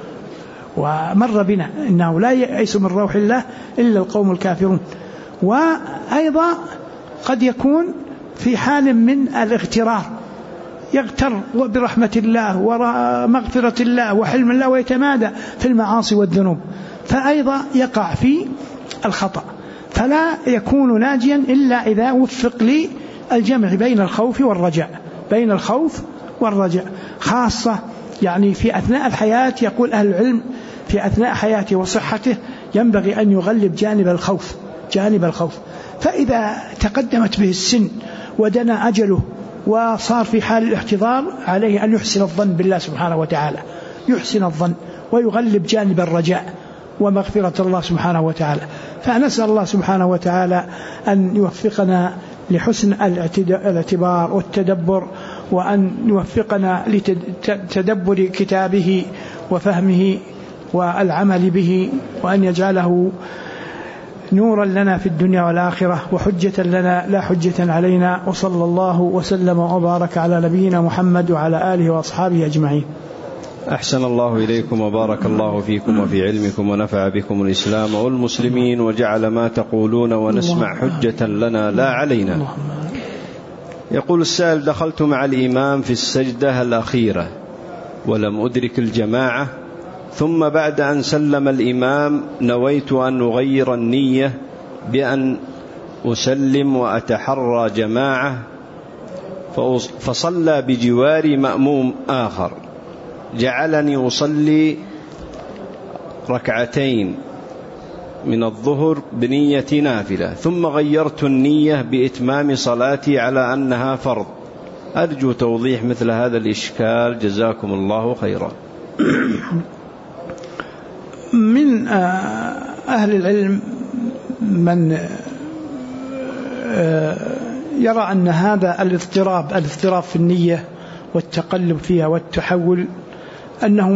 ومر بنا إنه لا يأس من روح الله إلا القوم الكافرون. وأيضا قد يكون في حال من الاغترار، يغتر برحمة الله ومغفرة الله وحلم الله ويتمادى في المعاصي والذنوب، فأيضا يقع في الخطأ، فلا يكون ناجيا إلا إذا وفق للجمع بين الخوف والرجاء، خاصة يعني في أثناء الحياة. يقول أهل العلم في أثناء حياته وصحته ينبغي أن يغلب جانب الخوف، فإذا تقدمت به السن ودنا أجله وصار في حال الاحتضار عليه أن يحسن الظن بالله سبحانه وتعالى، يحسن الظن ويغلب جانب الرجاء ومغفرة الله سبحانه وتعالى. فنسأل الله سبحانه وتعالى أن يوفقنا لحسن الاعتبار والتدبر، وأن يوفقنا لتدبر كتابه وفهمه والعمل به، وأن يجعله نورا لنا في الدنيا والآخرة وحجة لنا لا حجة علينا. وصلى الله وسلم وبارك على نبينا محمد وعلى آله وأصحابه أجمعين. أحسن الله إليكم وبارك الله فيكم وفي علمكم ونفع بكم الإسلام والمسلمين وجعل ما تقولون ونسمع حجة لنا لا علينا. يقول السائل: دخلت مع الإمام في السجدة الأخيرة ولم أدرك الجماعة، ثم بعد أن سلم الإمام نويت أن أغير النية بأن أسلم وأتحرى جماعة، فصلى بجواري مأموم آخر جعلني أصلي ركعتين من الظهر بنية نافلة، ثم غيرت النية بإتمام صلاتي على أنها فرض. أرجو توضيح مثل هذا الإشكال جزاكم الله خيرا. من أهل العلم من يرى أن هذا الاضطراب في النية والتقلب فيها والتحول أنه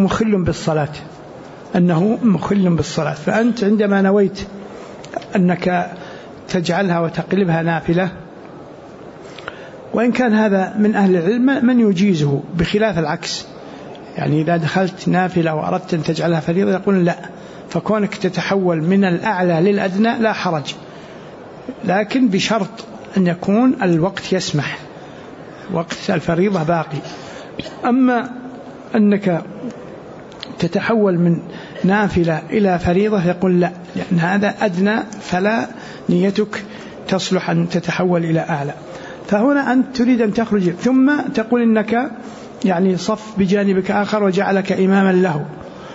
مخل بالصلاة. فأنت عندما نويت أنك تجعلها وتقلبها نافلة، وإن كان هذا من أهل العلم من يجيزه بخلاف العكس، يعني إذا دخلت نافلة وأردت أن تجعلها فريضة يقول لا، فكونك تتحول من الأعلى للأدنى لا حرج، لكن بشرط أن يكون الوقت يسمح، وقت الفريضة باقي. أما أنك تتحول من نافلة إلى فريضة يقول لا، لأن هذا أدنى فلا نيتك تصلح أن تتحول إلى أعلى. فهنا أنت تريد أن تخرج ثم تقول إنك يعني صف بجانبك آخر وجعلك إماما له،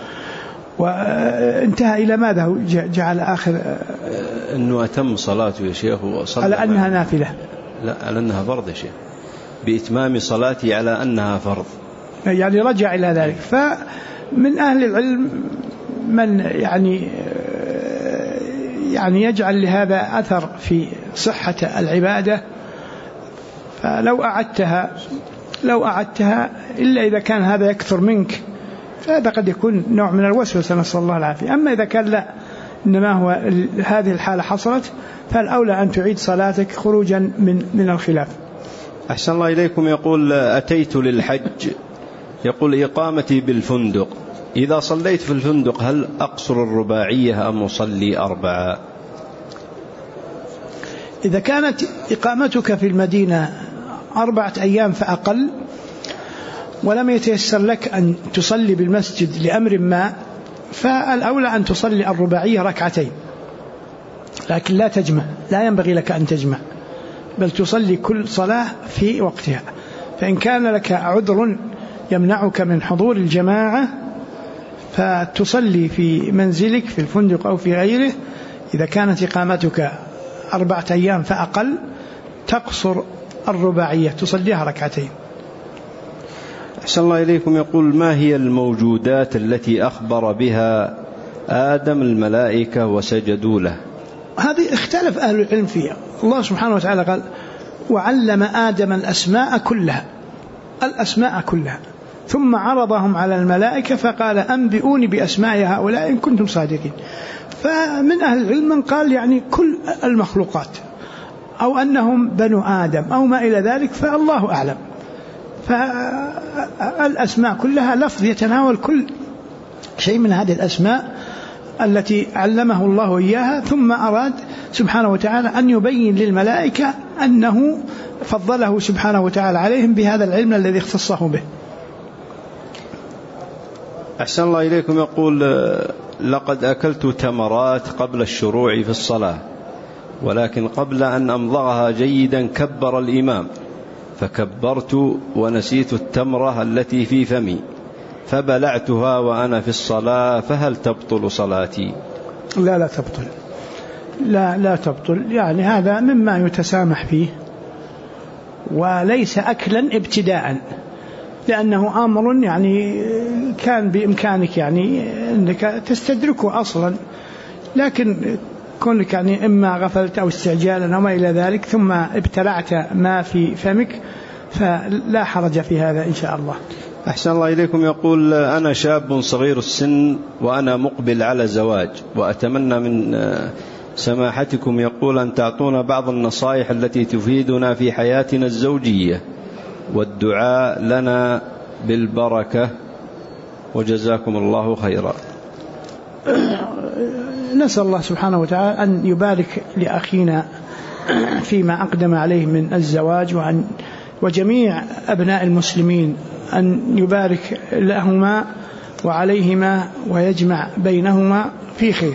وانتهى إلى ماذا؟ جعل آخر أنه أتم صلاته يا شيخ وصلى على أنها نافلة، لا على أنها فرض يا شيخ، بإتمام صلاتي على أنها فرض، يعني رجع إلى ذلك. فمن أهل العلم من يعني يجعل لهذا أثر في صحة العبادة، فلو أعدتها إلا إذا كان هذا يكثر منك فهذا قد يكون نوع من الوسوسة، نسأل الله العافية. أما إذا كان لا، إنما هو هذه الحالة حصلت، فالأولى أن تعيد صلاتك خروجا من الخلاف. أحسن الله إليكم. يقول: أتيت للحج، يقول إقامتي بالفندق، إذا صليت في الفندق هل أقصر الرباعية أم أصلي 4؟ إذا كانت إقامتك في المدينة 4 أيام فأقل ولم يتيسر لك أن تصلي بالمسجد لأمر ما، فالأولى أن تصلي الرباعية 2 ركعتين، لكن لا تجمع، لا ينبغي لك أن تجمع، بل تصلي كل صلاة في وقتها. فإن كان لك عذر يمنعك من حضور الجماعة فتصلي في منزلك في الفندق أو في غيره. إذا كانت إقامتك 4 أيام فأقل تقصر الرباعية، تصليها 2 ركعتين. أحسن الله إليكم. يقول: ما هي الموجودات التي أخبر بها آدم الملائكة وسجدوا له؟ هذه اختلف أهل العلم فيها. الله سبحانه وتعالى قال: وعلم آدم الأسماء كلها ثم عرضهم على الملائكة فقال: أنبئوني بأسماء هؤلاء إن كنتم صادقين. فمن أهل العلم من قال يعني كل المخلوقات، أو أنهم بنو آدم أو ما إلى ذلك، فالله أعلم. فالأسماء كلها لفظ يتناول كل شيء من هذه الأسماء التي علمه الله إياها، ثم أراد سبحانه وتعالى أن يبين للملائكة أنه فضله سبحانه وتعالى عليهم بهذا العلم الذي اختصه به. أحسن الله إليكم. يقول: لقد أكلت تمرات قبل الشروع في الصلاة، ولكن قبل أن أمضغها جيدا كبر الإمام، فكبرت ونسيت التمرة التي في فمي فبلعتها وأنا في الصلاة، فهل تبطل صلاتي؟ لا تبطل، لا تبطل. يعني هذا مما يتسامح فيه، وليس أكلا ابتداء، لأنه أمر يعني كان بإمكانك يعني أنك تستدركه أصلا، لكن كونك يعني إما غفلت أو استعجالا أو ما إلى ذلك ثم ابتلعت ما في فمك فلا حرج في هذا إن شاء الله. أحسن الله إليكم. يقول: أنا شاب صغير السن وأنا مقبل على زواج، وأتمنى من سماحتكم يقول أن تعطونا بعض النصائح التي تفيدنا في حياتنا الزوجية والدعاء لنا بالبركة، وجزاكم الله خيرا. نسأل الله سبحانه وتعالى أن يبارك لأخينا فيما أقدم عليه من الزواج، وجميع أبناء المسلمين أن يبارك لهما وعليهما ويجمع بينهما في خير.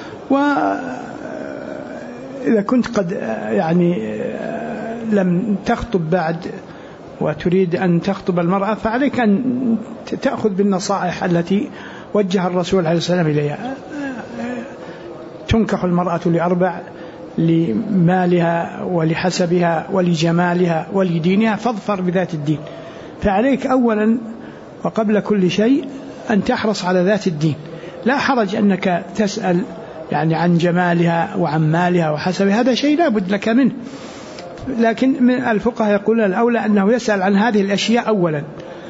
وإذا كنت قد لم تخطب بعد وتريد أن تخطب المرأة، فعليك أن تأخذ بالنصائح التي وجه الرسول عليه السلام إليها. تنكح المرأة لأربع: لمالها ولحسبها ولجمالها ولدينها، فاظفر بذات الدين. فعليك أولا وقبل كل شيء أن تحرص على ذات الدين. لا حرج أنك تسأل عن جمالها وعن مالها وحسبها، هذا شيء لا بد لك منه، لكن من الفقهاء يقولون الأولى أنه يسأل عن هذه الأشياء أولا.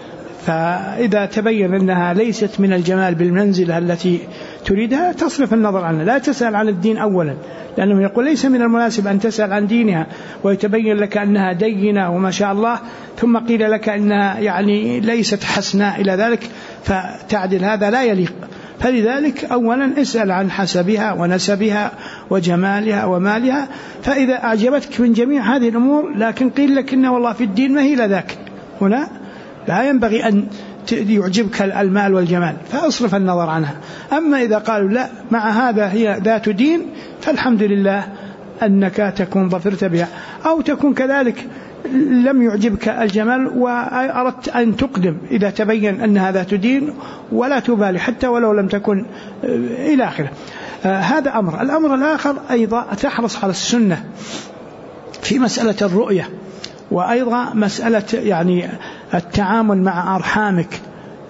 فإذا تبين أنها ليست من الجمال بالمنزلة التي تريدها تصرف النظر عنها، لا تسأل عن الدين أولا، لأنه يقول ليس من المناسب أن تسأل عن دينها ويتبين لك أنها دينة وما شاء الله، ثم قيل لك أنها ليست حسناء إلى ذلك، فتعدل، هذا لا يليق. فلذلك أولا اسأل عن حسبها ونسبها وجمالها ومالها، فإذا أعجبتك من جميع هذه الأمور لكن قيل لك إن والله في الدين ما هي لذاك، هنا لا ينبغي أن يعجبك المال والجمال، فأصرف النظر عنها. أما إذا قالوا لا، مع هذا هي ذات دين، فالحمد لله أنك تكون ظفرت بها. أو تكون كذلك لم يعجبك الجمال وأردت أن تقدم إذا تبين أنها ذات دين، ولا تبالي حتى ولو لم تكن إلى آخره. هذا أمر. الأمر الآخر أيضا تحرص على السنة في مسألة الرؤية، وأيضا مسألة التعامل مع أرحامك،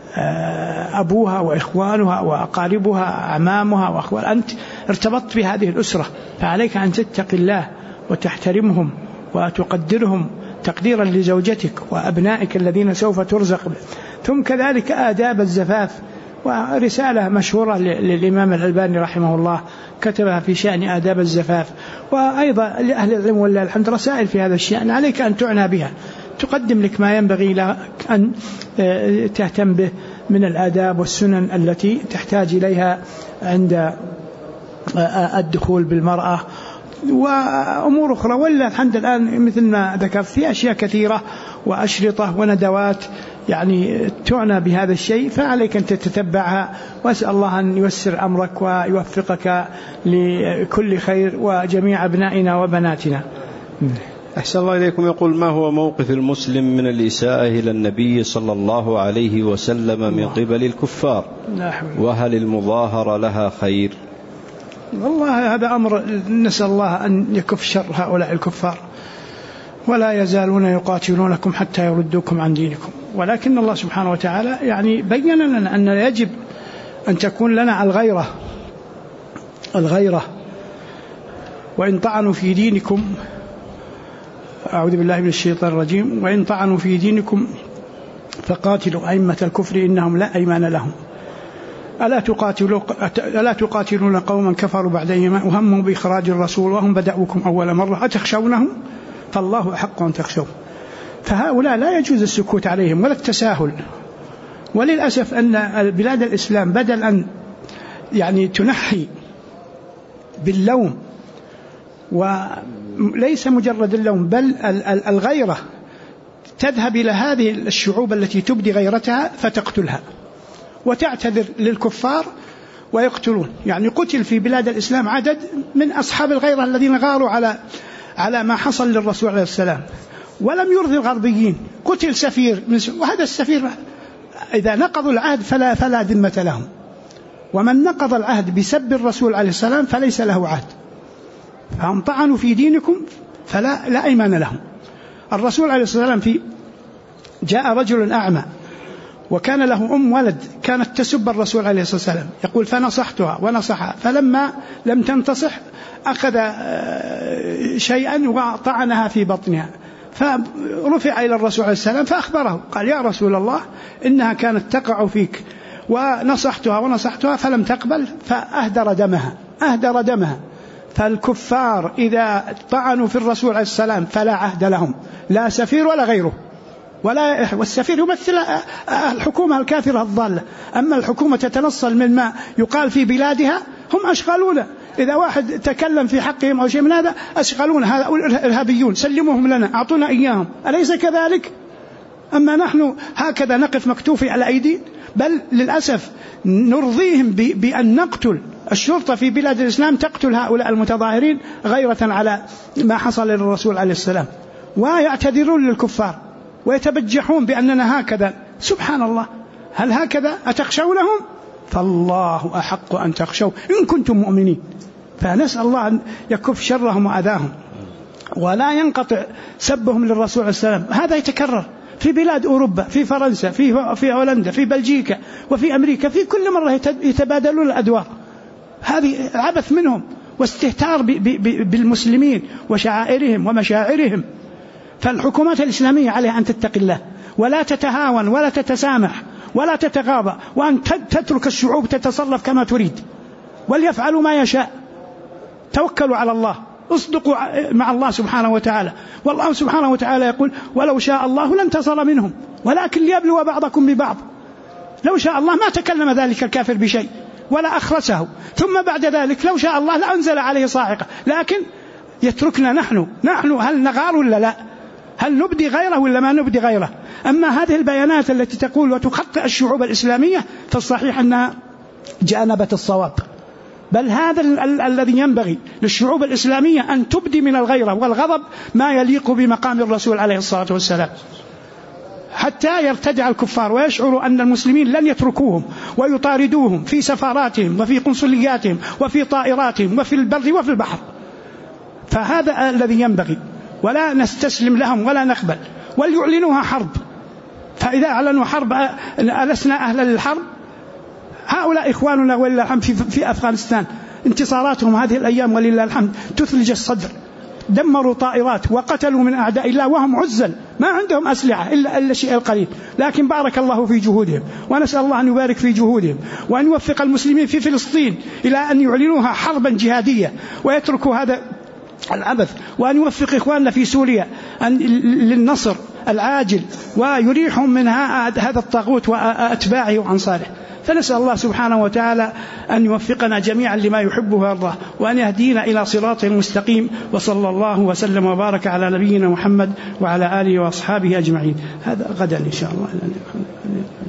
أبوها وإخوانها وأقاربها أعمامها وأخوال، أنت ارتبطت بهذه الأسرة، فعليك أن تتقي الله وتحترمهم وتقدرهم تقديرا لزوجتك وأبنائك الذين سوف ترزق به. ثم كذلك آداب الزفاف، ورسالة مشهورة للإمام الألباني رحمه الله كتبها في شأن آداب الزفاف، وأيضا لأهل العلم والله الحمد رسائل في هذا الشأن، عليك أن تعنى بها، تقدم لك ما ينبغي لك أن تهتم به من الآداب والسنن التي تحتاج إليها عند الدخول بالمرأة وأمور أخرى. ولا الحمد الآن مثل ما ذكرت في أشياء كثيرة وأشرطة وندوات تعنى بهذا الشيء، فعليك أن تتتبعها، وأسأل الله أن ييسر أمرك ويوفقك لكل خير وجميع أبنائنا وبناتنا. أحسن الله إليكم. يقول: ما هو موقف المسلم من الإساءة إلى النبي صلى الله عليه وسلم من قبل الكفار، وهل المظاهرة لها خير؟ والله هذا أمر نسأل الله أن يكف شر هؤلاء الكفار، ولا يزالون يقاتلونكم حتى يردوكم عن دينكم، ولكن الله سبحانه وتعالى بين لنا أن يجب أن تكون لنا الغيرة. وإن طعنوا في دينكم، أعوذ بالله من الشيطان الرجيم، وإن طعنوا في دينكم فقاتلوا أئمة الكفر إنهم لا أيمان لهم ألا تقاتلون قوما كفروا بعد إيمانهم وهموا بإخراج الرسول وهم بدأوكم أول مرة أتخشونهم فالله أحق أن تخشوه. فهؤلاء لا يجوز السكوت عليهم ولا التساهل. وللأسف أن بلاد الإسلام بدل أن تنحي باللوم، وليس مجرد اللوم بل الغيرة، تذهب إلى هذه الشعوب التي تبدي غيرتها فتقتلها وتعتذر للكفار ويقتلون. قتل في بلاد الإسلام عدد من أصحاب الغيرة الذين غاروا على ما حصل للرسول عليه السلام، ولم يرضي الغربيين. قتل سفير، وهذا السفير إذا نقضوا العهد فلا ذمة لهم، ومن نقض العهد بسب الرسول عليه السلام فليس له عهد. فهم طعنوا في دينكم فلا أيمان لهم. الرسول عليه السلام جاء رجل أعمى وكان له ولد كانت تسب الرسول عليه الصلاة والسلام، يقول فنصحتها ونصحها، فلما لم تنتصح أخذ شيئا وطعنها في بطنها، فرفع إلى الرسول عليه السلام فأخبره، قال: يا رسول الله إنها كانت تقع فيك ونصحتها فلم تقبل فأهدر دمها. فالكفار إذا طعنوا في الرسول عليه السلام فلا عهد لهم، لا سفير ولا غيره، والسفير يمثل الحكومة الكافرة الضالة. أما الحكومة تتنصل من ما يقال في بلادها هم أشغلونا، إذا واحد تكلم في حقهم أو شيء من هذا أشغلونا، هؤلاء الإرهابيون سلموهم لنا، أعطونا إياهم، أليس كذلك؟ أما نحن هكذا نقف مكتوفي على أيدي، بل للأسف نرضيهم بأن نقتل الشرطة في بلاد الإسلام، تقتل هؤلاء المتظاهرين غيرة على ما حصل للرسول عليه السلام، ويعتذرون للكفار ويتبجحون بأننا هكذا. سبحان الله، هل هكذا أتخشونهم؟ فالله أحق أن تخشوا إن كنتم مؤمنين. فنسأل الله أن يكف شرهم وأذاهم ولا ينقطع سبهم للرسول عليه السلام. هذا يتكرر في بلاد أوروبا، في فرنسا، في هولندا، في بلجيكا، وفي أمريكا، في كل مرة يتبادلون الأدوار. هذه عبث منهم واستهتار بالمسلمين وشعائرهم ومشاعرهم. فالحكومات الإسلامية عليها أن تتقي الله ولا تتهاون ولا تتسامح ولا تتغاضى، وأن تترك الشعوب تتصرف كما تريد، وليفعلوا ما يشاء. توكلوا على الله، اصدقوا مع الله سبحانه وتعالى، والله سبحانه وتعالى يقول ولو شاء الله لانتصر منهم ولكن ليبلو بعضكم ببعض. لو شاء الله ما تكلم ذلك الكافر بشيء ولا أخرسه، ثم بعد ذلك لو شاء الله لأنزل عليه صاعقة، لكن يتركنا نحن هل نغار ولا لا؟ هل نبدي غيره ولا ما نبدي غيره؟ أما هذه البيانات التي تقول وتخطئ الشعوب الإسلامية فالصحيح أنها جانبت الصواب، بل هذا الذي ينبغي للشعوب الإسلامية أن تبدي من الغيرة والغضب ما يليق بمقام الرسول عليه الصلاة والسلام، حتى يرتدع الكفار ويشعروا أن المسلمين لن يتركوهم ويطاردوهم في سفاراتهم وفي قنصلياتهم وفي طائراتهم وفي البر وفي البحر. فهذا الذي ينبغي، ولا نستسلم لهم ولا نقبل، وليعلنوها حرب. فإذا أعلنوا حرب ألسنا أهلا للحرب؟ هؤلاء إخواننا ولله الحمد في أفغانستان، انتصاراتهم هذه الأيام ولله الحمد تثلج الصدر، دمروا طائرات وقتلوا من أعداء الله وهم عزل، ما عندهم أسلحة إلا الشيء القليل، لكن بارك الله في جهودهم، ونسأل الله أن يبارك في جهودهم وأن يوفق المسلمين في فلسطين إلى أن يعلنوها حربا جهادية ويتركوا هذا العبث، وأن يوفق إخواننا في سوريا للنصر العاجل ويريحهم من هذا الطاغوت وأتباعه وأنصاره. فنسأل الله سبحانه وتعالى أن يوفقنا جميعا لما يحبه ويرضاه، وأن يهدينا إلى صراط المستقيم، وصلى الله وسلم وبارك على نبينا محمد وعلى آله وأصحابه أجمعين. هذا غدا إن شاء الله.